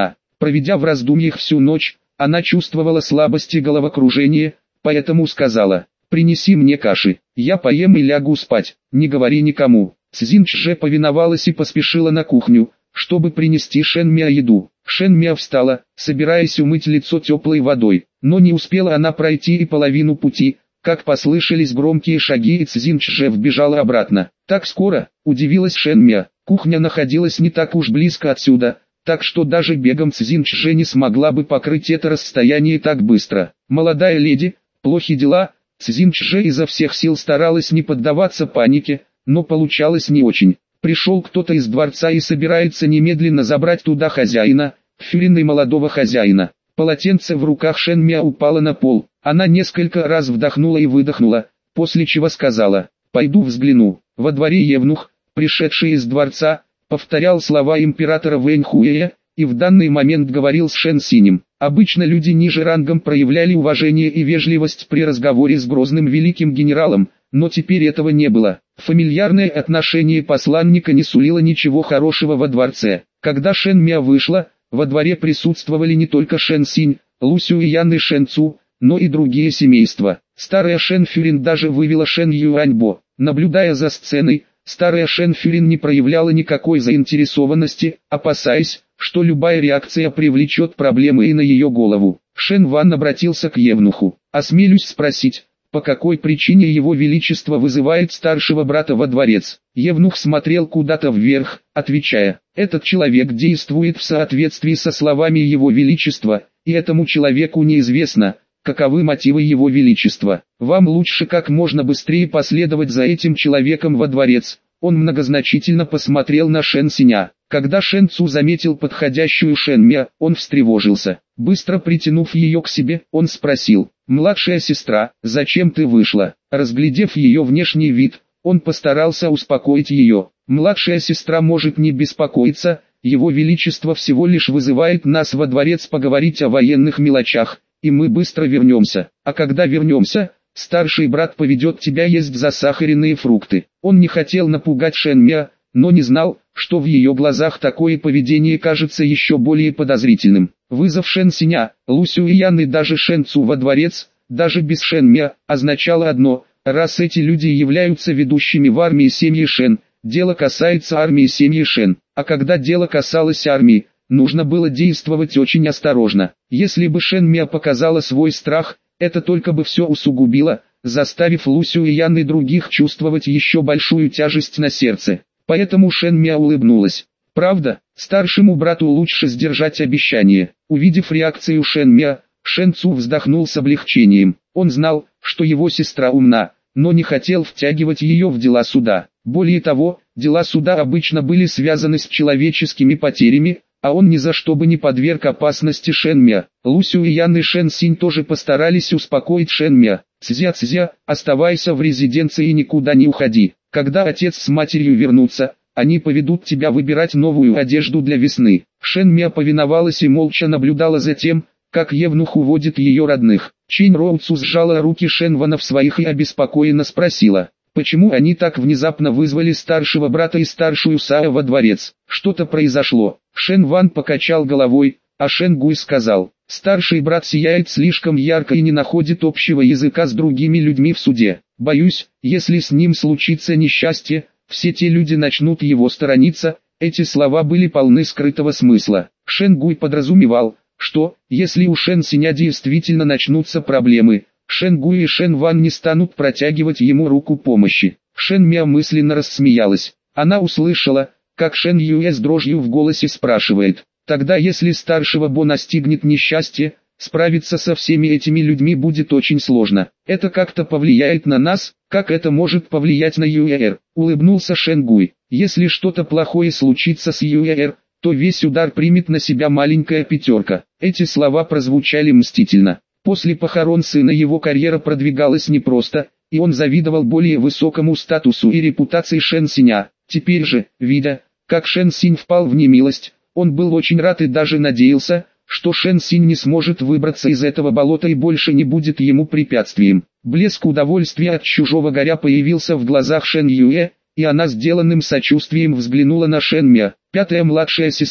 Проведя в раздумьях всю ночь, она чувствовала слабость и головокружение, поэтому сказала: «Принеси мне каши, я поем и лягу спать, не говори никому». Цзиньчже повиновалась и поспешила на кухню, чтобы принести Шэньмя еду. Шэньмя встала, собираясь умыть лицо теплой водой, но не успела она пройти и половину пути, как послышались громкие шаги, и Цзиньчже вбежала обратно. «Так скоро?» – удивилась Шэньмя. Кухня находилась не так уж близко отсюда, так что даже бегом Цзиньчже не смогла бы покрыть это расстояние так быстро. «Молодая леди, плохи дела?» Цзиньчже изо всех сил старалась не поддаваться панике, но получалось не очень. Пришел кто-то из дворца и собирается немедленно забрать туда хозяина, Фюрин и молодого хозяина. Полотенце в руках Шэньмя упало на пол. Она несколько раз вдохнула и выдохнула, после чего сказала: «Пойду взгляну». Во дворе евнух, пришедший из дворца, повторял слова императора Вэньхуэя, и в данный момент говорил с Шэн Синем. Обычно люди ниже рангом проявляли уважение и вежливость при разговоре с грозным великим генералом, но теперь этого не было. Фамильярное отношение посланника не сулило ничего хорошего во дворце. Когда Шэн Мя вышла, во дворе присутствовали не только Шэн Синь, Лу Сюэян и Шэн Цу, но и другие семейства. Старая Шэн Фюрин даже вывела Шэн Юаньбо. Наблюдая за сценой, старая Шэн Фюрин не проявляла никакой заинтересованности, опасаясь, что любая реакция привлечет проблемы и на ее голову. Шэн Ван обратился к евнуху: «Осмелюсь спросить, по какой причине его величество вызывает старшего брата во дворец?» Евнух смотрел куда-то вверх, отвечая: «Этот человек действует в соответствии со словами его величества, и этому человеку неизвестно, каковы мотивы его величества. Вам лучше как можно быстрее последовать за этим человеком во дворец». Он многозначительно посмотрел на Шэн Синя. Когда Шэн Цу заметил подходящую Шэн Мя, он встревожился. Быстро притянув ее к себе, он спросил: «Младшая сестра, зачем ты вышла?» Разглядев ее внешний вид, он постарался успокоить ее. «Младшая сестра может не беспокоиться, его величество всего лишь вызывает нас во дворец поговорить о военных мелочах, и мы быстро вернемся. А когда вернемся, старший брат поведет тебя есть засахаренные фрукты». Он не хотел напугать Шэн Мя, но не знал, что в ее глазах такое поведение кажется еще более подозрительным. Вызов Шэн Синя, Лу Сюэян и даже Шэн Цу во дворец, даже без Шэн Мя, означало одно: раз эти люди являются ведущими в армии семьи Шэн, дело касается армии семьи Шэн. А когда дело касалось армии, нужно было действовать очень осторожно. Если бы Шэн Мя показала свой страх, это только бы все усугубило, заставив Лу Сюэян и других чувствовать еще большую тяжесть на сердце. Поэтому Шэн Мя улыбнулась. Правда, старшему брату лучше сдержать обещание. Увидев реакцию Шэн Мя, Шэн Цу вздохнул с облегчением. Он знал, что его сестра умна, но не хотел втягивать ее в дела суда. Более того, дела суда обычно были связаны с человеческими потерями, а он ни за что бы не подверг опасности Шэн Мя. Лу Сюэян и Шэн Синь тоже постарались успокоить Шэн Мя. «Цзя-цзя, оставайся в резиденции и никуда не уходи. Когда отец с матерью вернутся, они поведут тебя выбирать новую одежду для весны». Шэн Мя повиновалась и молча наблюдала за тем, как евнух уводит ее родных. Чинь Роу Цу сжала руки Шэн Вана в своих и обеспокоенно спросила: «Почему они так внезапно вызвали старшего брата и старшую Сао во дворец? Что-то произошло?» Шэн Ван покачал головой, а Шэн Гуй сказал: «Старший брат сияет слишком ярко и не находит общего языка с другими людьми в суде. Боюсь, если с ним случится несчастье, все те люди начнут его сторониться». Эти слова были полны скрытого смысла. Шэн Гуй подразумевал, что, если у Шэн Синя действительно начнутся проблемы, Шэн Гуй и Шэн Ван не станут протягивать ему руку помощи. Шэн Мя мысленно рассмеялась. Она услышала, как Шэн Юэ с дрожью в голосе спрашивает: «Тогда если старшего Бо настигнет несчастье, справиться со всеми этими людьми будет очень сложно. Это как-то повлияет на нас, как это может повлиять на Юэр?» Улыбнулся Шэн Гуй. «Если что-то плохое случится с Юэр, то весь удар примет на себя маленькая пятерка». Эти слова прозвучали мстительно. После похорон сына его карьера продвигалась непросто, и он завидовал более высокому статусу и репутации Шэн Синя. Теперь же, видя, как Шэн Синь впал в немилость, он был очень рад и даже надеялся, что Шэн Синь не сможет выбраться из этого болота и больше не будет ему препятствием. Блеск удовольствия от чужого горя появился в глазах Шэн Юэ, и она сделанным сочувствием взглянула на Шэн Мя. «Пятая младшая сестра,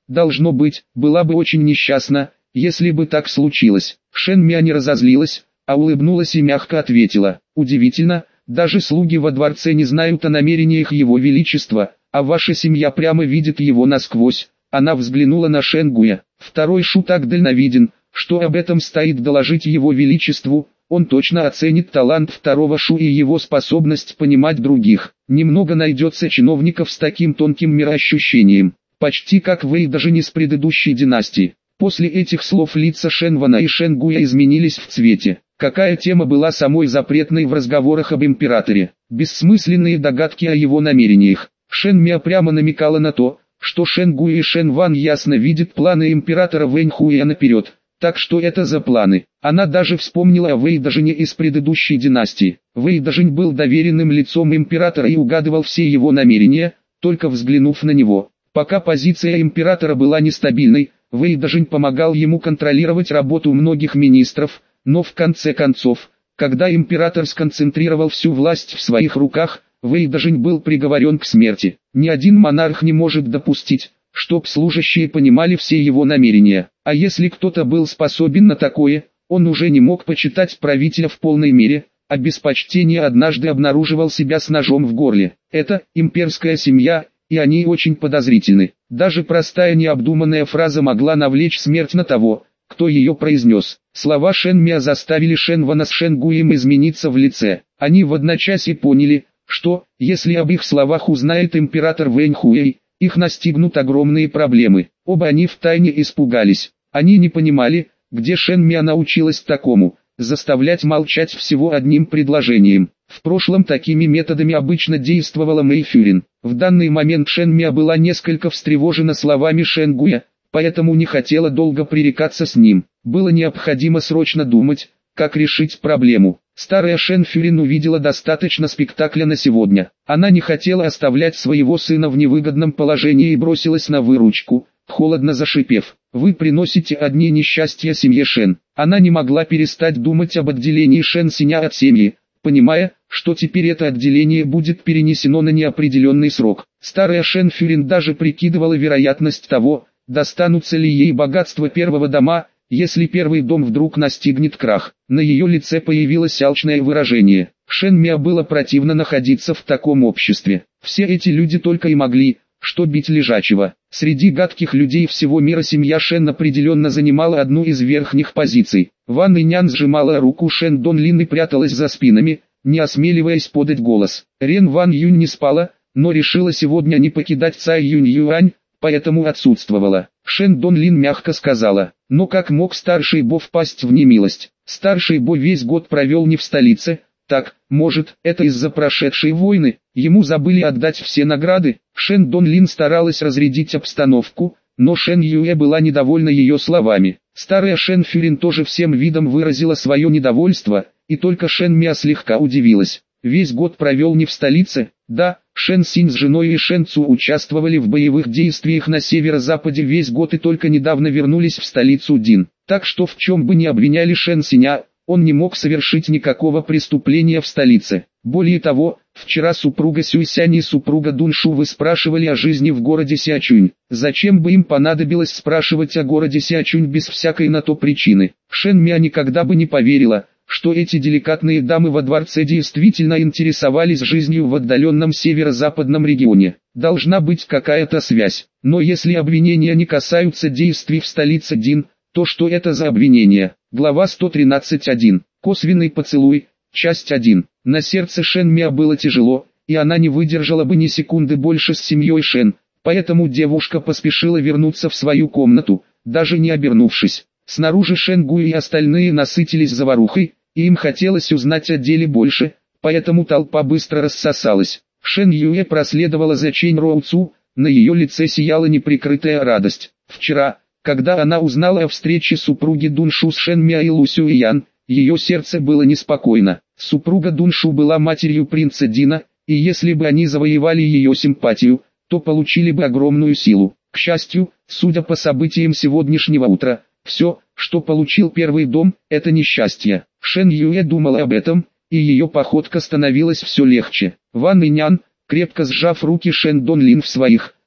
должно быть, была бы очень несчастна, если бы так случилось. Шен Мя не разозлилась, а улыбнулась и мягко ответила: удивительно, даже слуги во дворце не знают о намерениях его величества, а ваша семья прямо видит его насквозь. Она взглянула на Шен Гуя. Второй Шу так дальновиден, что об этом стоит доложить его величеству. Он точно оценит талант второго Шу и его способность понимать других. Немного найдется чиновников с таким тонким мироощущением, почти как Вэй, даже не с предыдущей династии. После этих слов лица Шен Вана и Шен Гуя изменились в цвете. Какая тема была самой запретной в разговорах об императоре? Бессмысленные догадки о его намерениях. Шен Мя прямо намекала на то, что Шен Гуй и Шен Ван ясно видят планы императора Вэнь Хуя наперед. Так что это за планы? Она даже вспомнила о Вэй Дажине из предыдущей династии. Вэй Дажинь был доверенным лицом императора и угадывал все его намерения, только взглянув на него. Пока позиция императора была нестабильной, Вэй Дажинь помогал ему контролировать работу многих министров, но в конце концов, когда император сконцентрировал всю власть в своих руках, Вэй Дажинь был приговорен к смерти. Ни один монарх не может допустить, чтоб служащие понимали все его намерения. А если кто-то был способен на такое, он уже не мог почитать правителя в полной мере, а без почтения однажды обнаруживал себя с ножом в горле. Это имперская семья, и они очень подозрительны. Даже простая необдуманная фраза могла навлечь смерть на того, кто ее произнес. Слова Шен Мя заставили Шен Вана с Шен Гуем измениться в лице. Они в одночасье поняли, что, если об их словах узнает император Вэнь Хуэй, их настигнут огромные проблемы. Оба они втайне испугались. Они не понимали, где Шен Мя научилась такому, заставлять молчать всего одним предложением. В прошлом такими методами обычно действовала Мэй Фюрин. В данный момент Шен Мя была несколько встревожена словами Шен Гуя, поэтому не хотела долго пререкаться с ним. Было необходимо срочно думать, как решить проблему. Старая Шен Фюрин увидела достаточно спектакля на сегодня. Она не хотела оставлять своего сына в невыгодном положении и бросилась на выручку, холодно зашипев: «Вы приносите одни несчастья семье Шен». Она не могла перестать думать об отделении Шен Синя от семьи, понимая, что теперь это отделение будет перенесено на неопределенный срок. Старая Шен Фюрин даже прикидывала вероятность того, достанутся ли ей богатства первого дома, если первый дом вдруг настигнет крах. На ее лице появилось алчное выражение. Шен Мя было противно находиться в таком обществе. Все эти люди только и могли, что бить лежачего. Среди гадких людей всего мира семья Шен определенно занимала одну из верхних позиций. Ван Инян сжимала руку Шен Дон Лин и пряталась за спинами, не осмеливаясь подать голос. Рен Ван Юнь не спала, но решила сегодня не покидать Цай Юнь Юань, поэтому отсутствовала. Шен Дон Лин мягко сказала: «Но как мог старший Бо впасть в немилость? Старший Бо весь год провел не в столице. Так, может, это из-за прошедшей войны, ему забыли отдать все награды?» Шен Дон Лин старалась разрядить обстановку, но Шен Юэ была недовольна ее словами. Старая Шен Фюрин тоже всем видом выразила свое недовольство, и только Шен Мя слегка удивилась. Весь год провел не в столице? Да, Шен Синь с женой и Шен Цу участвовали в боевых действиях на северо-западе весь год и только недавно вернулись в столицу Дин. Так что в чем бы ни обвиняли Шен Синя, он не мог совершить никакого преступления в столице. Более того, вчера супруга Сюйсянь и супруга Дуншу выспрашивали о жизни в городе Сиачунь. Зачем бы им понадобилось спрашивать о городе Сиачунь без всякой на то причины? Шен Мя никогда бы не поверила, что эти деликатные дамы во дворце действительно интересовались жизнью в отдаленном северо-западном регионе. Должна быть какая-то связь. Но если обвинения не касаются действий в столице Дин, то что это за обвинения? Глава сто тринадцать один. Косвенный поцелуй. Часть один. На сердце Шен Мя было тяжело, и она не выдержала бы ни секунды больше с семьей Шен, поэтому девушка поспешила вернуться в свою комнату, даже не обернувшись. Снаружи Шен Гуй и остальные насытились заварухой, и им хотелось узнать о деле больше, поэтому толпа быстро рассосалась. Шен Юэ проследовала за Чэнь Роу Цу, на ее лице сияла неприкрытая радость. Вчера, когда она узнала о встрече супруги Дуншу с Шен Мя и Лу Сюэян, ее сердце было неспокойно. Супруга Дуншу была матерью принца Дина, и если бы они завоевали ее симпатию, то получили бы огромную силу. К счастью, судя по событиям сегодняшнего утра, все, что получил первый дом, это несчастье. Шен Юэ думала об этом, и ее походка становилась все легче. Ван Инян, крепко сжав руки Шен Дон Лин в своих,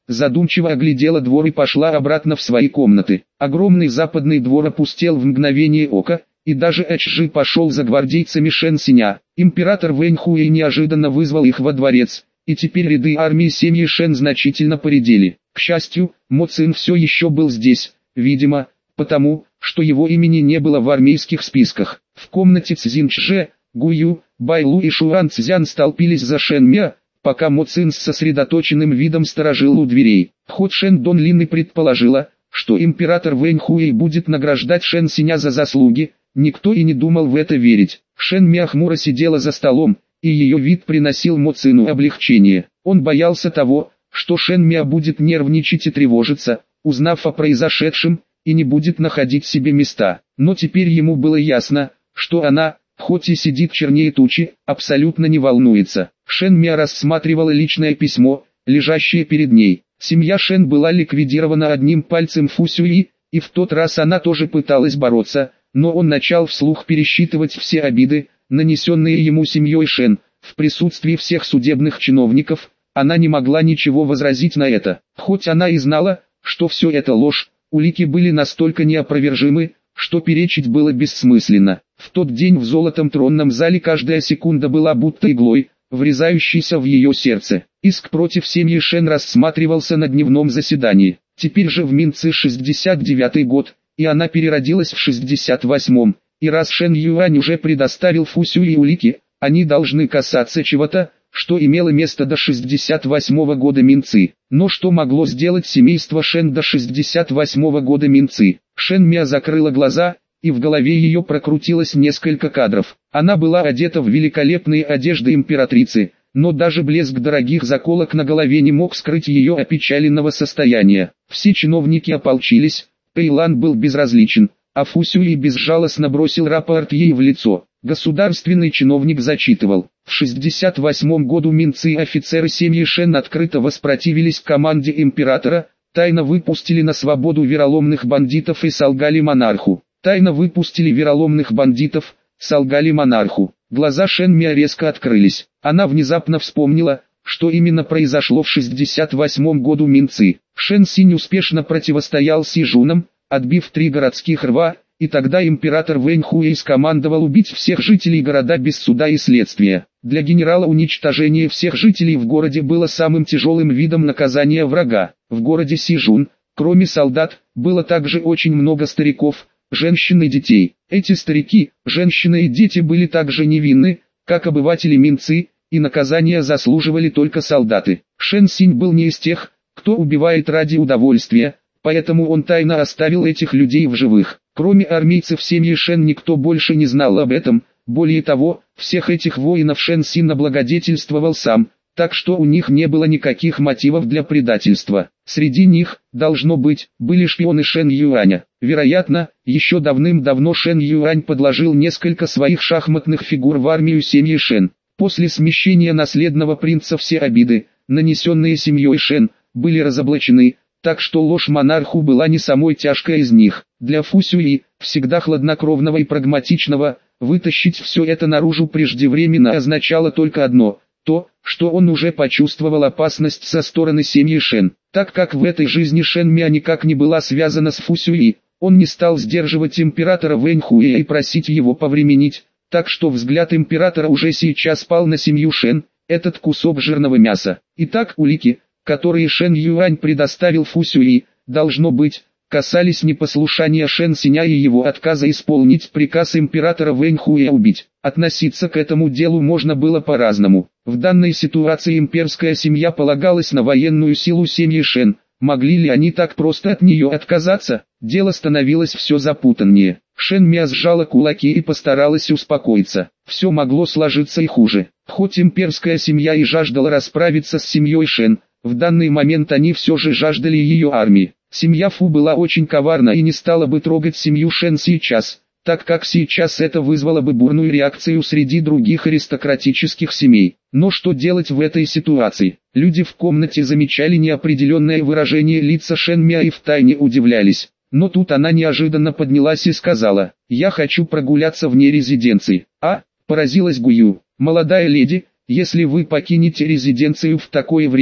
задумчиво оглядела двор и пошла обратно в свои комнаты. Огромный западный двор опустел в мгновение ока, и даже Эчжи пошел за гвардейцами Шэн Синя. Император Вэнь Хуэй неожиданно вызвал их во дворец, и теперь ряды армии семьи Шэн значительно поредели. К счастью, Мо Цин все еще был здесь, видимо, потому, что его имени не было в армейских списках. В комнате Цзин Чже, Гую, Байлу и Шуан Цзян столпились за Шэн Мя, пока Мо Цин с сосредоточенным видом сторожил у дверей. Ход Шэн Дон Лин и предположила, что император Вэнь Хуэй будет награждать Шэн Синя за заслуги. Никто и не думал в это верить. Шэн Мя хмуро сидела за столом, и ее вид приносил Мо Цину облегчение. Он боялся того, что Шэн Мя будет нервничать и тревожиться, узнав о произошедшем, и не будет находить себе места. Но теперь ему было ясно, что она, хоть и сидит чернее тучи, абсолютно не волнуется. Шэн Мя рассматривала личное письмо, лежащее перед ней. Семья Шэн была ликвидирована одним пальцем Фу Сюи, и в тот раз она тоже пыталась бороться, но он начал вслух пересчитывать все обиды, нанесенные ему семьей Шэн. В присутствии всех судебных чиновников, она не могла ничего возразить на это. Хоть она и знала, что все это ложь, улики были настолько неопровержимы, что перечить было бессмысленно. В тот день в золотом тронном зале каждая секунда была будто иглой, врезающейся в ее сердце. Иск против семьи Шэн рассматривался на дневном заседании. Теперь же в Минцы шестьдесят девятый год, и она переродилась в шестьдесят восьмом, и раз Шэн Юань уже предоставил Фу Сюи улики, они должны касаться чего-то, что имело место до шестьдесят восьмого года Минцы. Но что могло сделать семейство Шэн до шестьдесят восьмого года Минцы? Шэн Мя закрыла глаза, и в голове ее прокрутилось несколько кадров. Она была одета в великолепные одежды императрицы, но даже блеск дорогих заколок на голове не мог скрыть ее опечаленного состояния. Все чиновники ополчились. Пэйлан был безразличен, а Фу Сюи безжалостно бросил рапорт ей в лицо. Государственный чиновник зачитывал. В шестьдесят восьмом году Минцы и офицеры семьи Шэн открыто воспротивились команде императора, тайно выпустили на свободу вероломных бандитов и солгали монарху. Тайно выпустили вероломных бандитов, солгали монарху. Глаза Шэн Мя резко открылись. Она внезапно вспомнила, что именно произошло в шестьдесят восьмом году Минцы. Шэн Синь успешно противостоял Си Жунам, отбив три городских рва, и тогда император Вэнь Хуэй скомандовал убить всех жителей города без суда и следствия. Для генерала уничтожение всех жителей в городе было самым тяжелым видом наказания врага. В городе Сижун, кроме солдат, было также очень много стариков, женщин и детей. Эти старики, женщины и дети были также невинны, как обыватели Минцы, и наказания заслуживали только солдаты. Шэн Синь был не из тех, кто убивает ради удовольствия, поэтому он тайно оставил этих людей в живых. Кроме армейцев семьи Шэн никто больше не знал об этом. Более того, всех этих воинов Шэн Синь облагодетельствовал сам, так что у них не было никаких мотивов для предательства. Среди них, должно быть, были шпионы Шэн Юаня. Вероятно, еще давным-давно Шэн Юань подложил несколько своих шахматных фигур в армию семьи Шэн. После смещения наследного принца все обиды, нанесенные семьей Шэн, были разоблачены, так что ложь монарху была не самой тяжкой из них. Для Фу Сюи, всегда хладнокровного и прагматичного, вытащить все это наружу преждевременно означало только одно – то, что он уже почувствовал опасность со стороны семьи Шэн. Так как в этой жизни Шэн Мя никак не была связана с Фу Сюи, он не стал сдерживать императора Вэнь Хуэя и просить его повременить, так что взгляд императора уже сейчас пал на семью Шэн, этот кусок жирного мяса. Итак, улики, которые Шэн Юань предоставил Фу Сюи, должно быть, касались непослушания Шэн Синя и его отказа исполнить приказ императора Вэнь Хуэя убить. Относиться к этому делу можно было по-разному. В данной ситуации имперская семья полагалась на военную силу семьи Шэн. Могли ли они так просто от нее отказаться? Дело становилось все запутаннее. Шэн Мя сжала кулаки и постаралась успокоиться. Все могло сложиться и хуже. Хоть имперская семья и жаждала расправиться с семьей Шэн, в данный момент они все же жаждали ее армии. Семья Фу была очень коварна и не стала бы трогать семью Шэн сейчас, так как сейчас это вызвало бы бурную реакцию среди других аристократических семей. Но что делать в этой ситуации? Люди в комнате замечали неопределенное выражение лица Шэн Мя и втайне удивлялись. Но тут она неожиданно поднялась и сказала: «Я хочу прогуляться вне резиденции». «А?» – поразилась Гую. «Молодая леди, если вы покинете резиденцию в такое время,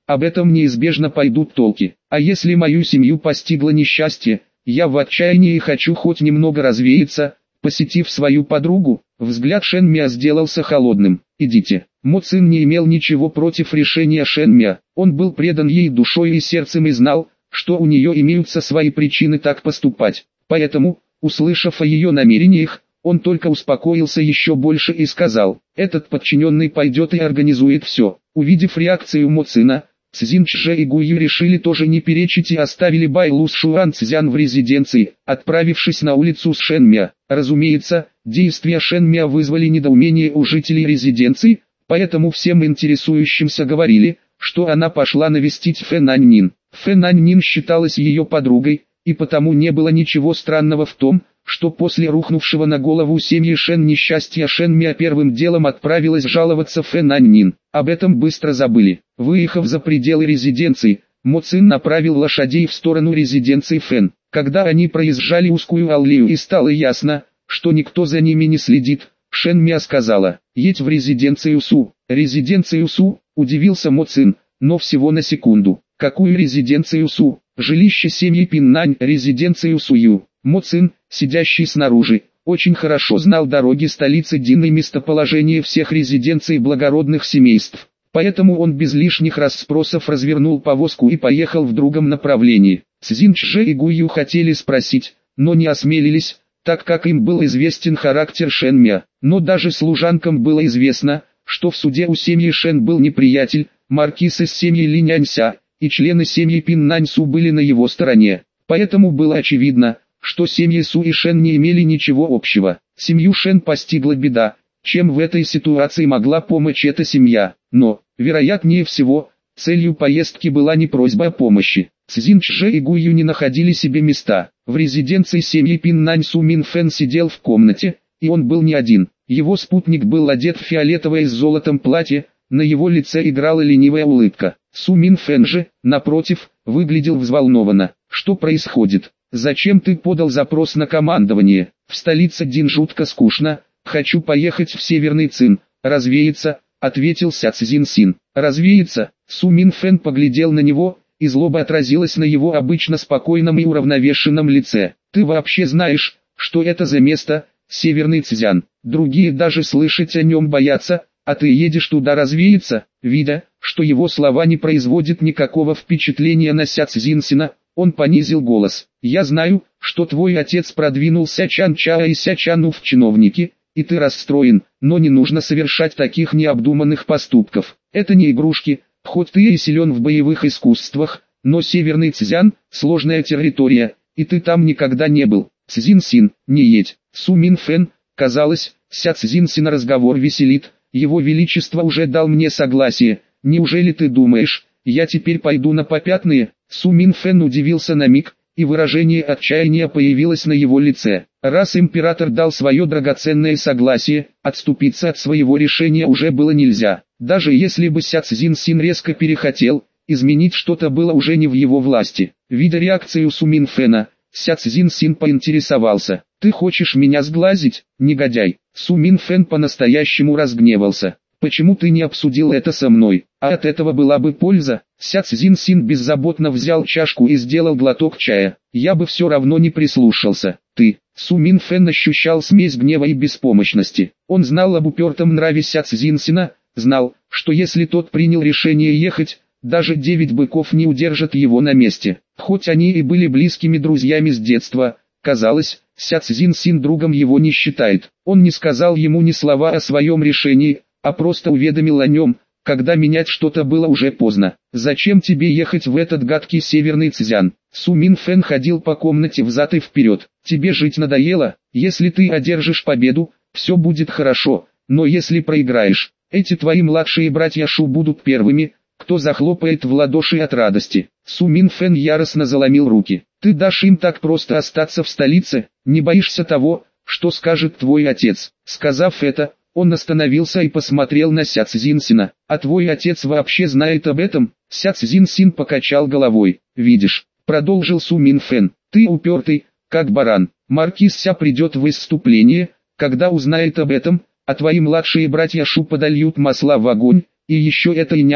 об этом неизбежно пойдут толки. А если мою семью постигло несчастье, я в отчаянии и хочу хоть немного развеяться, посетив свою подругу. Взгляд Шэн Мя сделался холодным. Идите. Мо Цин не имел ничего против решения Шэн Мя. Он был предан ей душой и сердцем и знал, что у нее имеются свои причины так поступать. Поэтому, услышав о ее намерениях, он только успокоился еще больше и сказал: этот подчиненный пойдет и организует все. Увидев реакцию Мо Цина, Цзин Чжэ и Гуй Ю решили тоже не перечить и оставили Байлу с Шуан Цзян в резиденции, отправившись на улицу с Шэн Мя. Разумеется, действия Шэн Мя вызвали недоумение у жителей резиденции, поэтому всем интересующимся говорили, что она пошла навестить Фэн Аньнин. Фэн Аньнин считалась ее подругой, и потому не было ничего странного в том, что после рухнувшего на голову семьи Шэн несчастья Шэн Мя первым делом отправилась жаловаться Фэн Аньнин. Об этом быстро забыли. Выехав за пределы резиденции, Мо Цин направил лошадей в сторону резиденции Фэн. Когда они проезжали узкую аллею и стало ясно, что никто за ними не следит, Шэн Мя сказала: «Едь в резиденцию Су». «Резиденцию Су?» – удивился Мо Цин, но всего на секунду. «Какую резиденцию Су?» «Жилище семьи Пиннань, резиденцию Сую». Мо Цин, сидящий снаружи, очень хорошо знал дороги столицы Дин и местоположение всех резиденций благородных семейств. Поэтому он без лишних расспросов развернул повозку и поехал в другом направлении. Цзин Чжэ и Гуй Ю хотели спросить, но не осмелились, так как им был известен характер Шэн Мя. Но даже служанкам было известно, что в суде у семьи Шэн был неприятель, маркиз из семьи Линянься, и члены семьи Пиннань Су были на его стороне. Поэтому было очевидно, что семьи Су и Шэн не имели ничего общего. Семью Шэн постигла беда. Чем в этой ситуации могла помочь эта семья? Но, вероятнее всего, целью поездки была не просьба о помощи. Цзин Чжэ и Гуй Ю не находили себе места. В резиденции семьи Пиннань Су Мин Фэн сидел в комнате, и он был не один. Его спутник был одет в фиолетовое с золотом платье, на его лице играла ленивая улыбка. Су Мин Фэн же, напротив, выглядел взволнованно. Что происходит? Зачем ты подал запрос на командование? В столице Дин жутко скучно, хочу поехать в Северный Цин, развеяться, ответил Ся Цзин Син. Развеяться? Су Мин Фэн поглядел на него, и злоба отразилась на его обычно спокойном и уравновешенном лице. Ты вообще знаешь, что это за место, Северный Цзян? Другие даже слышать о нем боятся, а ты едешь туда развеяться? Видя, что его слова не производят никакого впечатления на Ся Цзин Сина, он понизил голос. «Я знаю, что твой отец продвинул Ся Чан Ча и Ся Чану в чиновники, и ты расстроен, но не нужно совершать таких необдуманных поступков. Это не игрушки, хоть ты и силен в боевых искусствах, но Северный Цзян – сложная территория, и ты там никогда не был. Цзин Син, не едь». Су Мин Фэн, казалось, Ся Цзин Сина разговор веселит, его величество уже дал мне согласие, неужели ты думаешь, я теперь пойду на попятные? Су Мин Фэн удивился на миг, и выражение отчаяния появилось на его лице. Раз император дал свое драгоценное согласие, отступиться от своего решения уже было нельзя. Даже если бы Ся Цзин Син резко перехотел, изменить что-то было уже не в его власти. Видя реакцию Су Мин Фэна, Ся Цзин Син поинтересовался: «Ты хочешь меня сглазить, негодяй?» Су Мин Фэн по-настоящему разгневался. «Почему ты не обсудил это со мной? А от этого была бы польза?» Ся Цзин Син беззаботно взял чашку и сделал глоток чая. «Я бы все равно не прислушался. Ты...» Су Мин Фэн ощущал смесь гнева и беспомощности. Он знал об упертом нраве Ся Цзин Сина, знал, что если тот принял решение ехать, даже девять быков не удержат его на месте. Хоть они и были близкими друзьями с детства, казалось, Ся Цзин Син другом его не считает. Он не сказал ему ни слова о своем решении, а просто уведомил о нем, когда менять что-то было уже поздно. «Зачем тебе ехать в этот гадкий Северный Цзян?» Су Мин Фэн ходил по комнате взад и вперед. «Тебе жить надоело? Если ты одержишь победу, все будет хорошо, но если проиграешь, эти твои младшие братья Шу будут первыми, кто захлопает в ладоши от радости». Су Мин Фэн яростно заломил руки. «Ты дашь им так просто остаться в столице? Не боишься того, что скажет твой отец?» Сказав это, он остановился и посмотрел на Ся Цзин Сина. «А твой отец вообще знает об этом?» Ся Цзин Син покачал головой. «Видишь», — продолжил Су Мин Фэн, — «ты упертый, как баран. Маркиз Ся придет в выступление, когда узнает об этом, а твои младшие братья Шу подольют масла в огонь, и еще это Инян,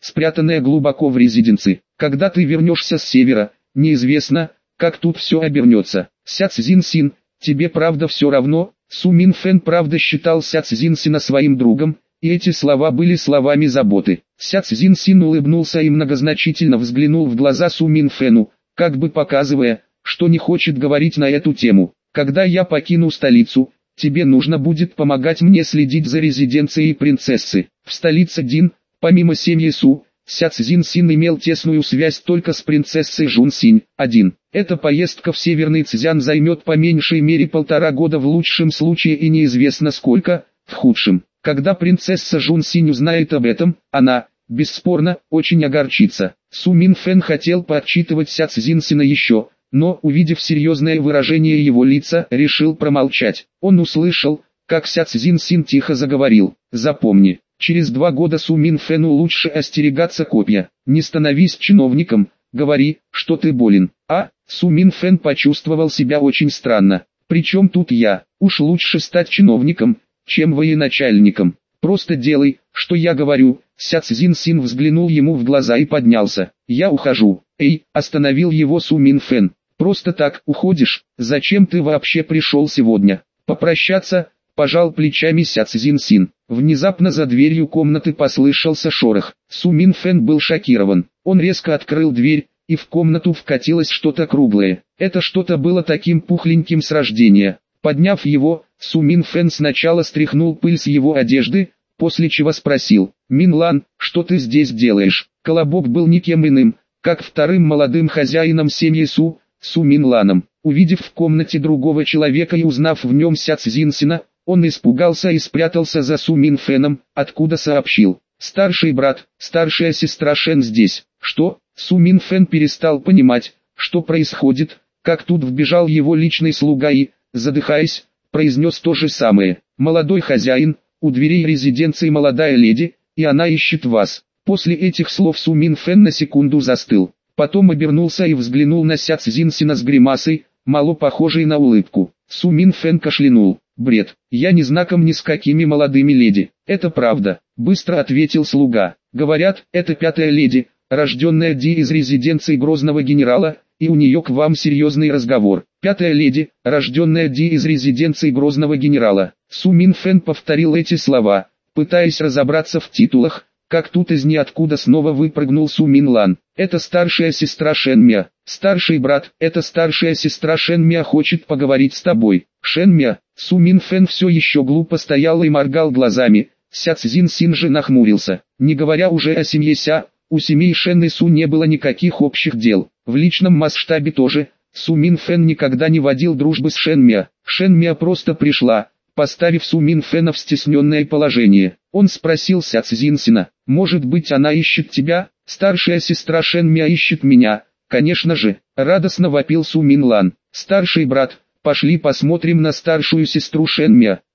спрятанное глубоко в резиденции. Когда ты вернешься с севера, неизвестно, как тут все обернется. Ся Цзиньсин, тебе правда все равно? Су Минфэн правда считал Ся Цзиньсина своим другом, и эти слова были словами заботы. Ся Цзиньсин улыбнулся и многозначительно взглянул в глаза Су Минфэну, как бы показывая, что не хочет говорить на эту тему. Когда я покину столицу, тебе нужно будет помогать мне следить за резиденцией принцессы. В столице Дин, помимо семьи Су, Ся Цзиньсин имел тесную связь только с принцессой Жунсинь. один. Эта поездка в Северный Цзян займет по меньшей мере полтора года в лучшем случае и неизвестно сколько, в худшем. Когда принцесса Жунсинь узнает об этом, она, бесспорно, очень огорчится. Су Минфэн хотел поотчитывать Ся Цзиньсина еще, но, увидев серьезное выражение его лица, решил промолчать. Он услышал, как Ся Цзиньсин тихо заговорил: «Запомни, через два года Су Минфэну лучше остерегаться копья. Не становись чиновником, говори, что ты болен». А, Су Минфэн почувствовал себя очень странно. «Причем тут я? Уж лучше стать чиновником, чем военачальником. Просто делай, что я говорю». Ся Цзиньсин взглянул ему в глаза и поднялся. «Я ухожу». «Эй», остановил его Су Минфэн. «Просто так уходишь? Зачем ты вообще пришел сегодня?» «Попрощаться», пожал плечами Ся Цзиньсин. Внезапно за дверью комнаты послышался шорох. Су Минфэн был шокирован. Он резко открыл дверь, и в комнату вкатилось что-то круглое. Это что-то было таким пухленьким с рождения. Подняв его, Су Минфэн сначала стряхнул пыль с его одежды, после чего спросил: «Минлан, что ты здесь делаешь?» Колобок был никем иным, как вторым молодым хозяином семьи Су, Су Минланом. Увидев в комнате другого человека и узнав в нем Ся Цзиньсина, он испугался и спрятался за Су Минфэном, откуда сообщил: «Старший брат, старшая сестра Шен здесь». «Что?» Су Минфэн перестал понимать, что происходит, как тут вбежал его личный слуга и, задыхаясь, произнес то же самое: «Молодой хозяин, у дверей резиденции молодая леди, и она ищет вас». После этих слов Су Минфэн на секунду застыл, потом обернулся и взглянул на Ся Цзиньсина с гримасой, мало похожей на улыбку. Су Минфэн кашлянул. «Бред, я не знаком ни с какими молодыми леди». «Это правда», быстро ответил слуга. «Говорят, это пятая леди, рожденная Ди из резиденции грозного генерала, и у нее к вам серьезный разговор». «Пятая леди, рожденная Ди из резиденции грозного генерала». Су Минфэн повторил эти слова, пытаясь разобраться в титулах, как тут из ниоткуда снова выпрыгнул Су Минлан. «Это старшая сестра Шэнмя. Старший брат, это старшая сестра Шэнмя хочет поговорить с тобой». «Шэнмя?» Су Минфэн все еще глупо стоял и моргал глазами. Ся Цзиньсин же нахмурился. Не говоря уже о семье Ся, у семей Шэн и Су не было никаких общих дел. В личном масштабе тоже. Су Минфэн никогда не водил дружбы с Шэнмя. Шэнмя просто пришла, поставив Су Минфэна в стесненное положение. Он спросил Ся Цзиньсина: «Может быть, она ищет тебя?» «Старшая сестра Шэнмя ищет меня, конечно же», радостно вопил Су Минлан. «Старший брат, пошли посмотрим на старшую сестру Шэнмя».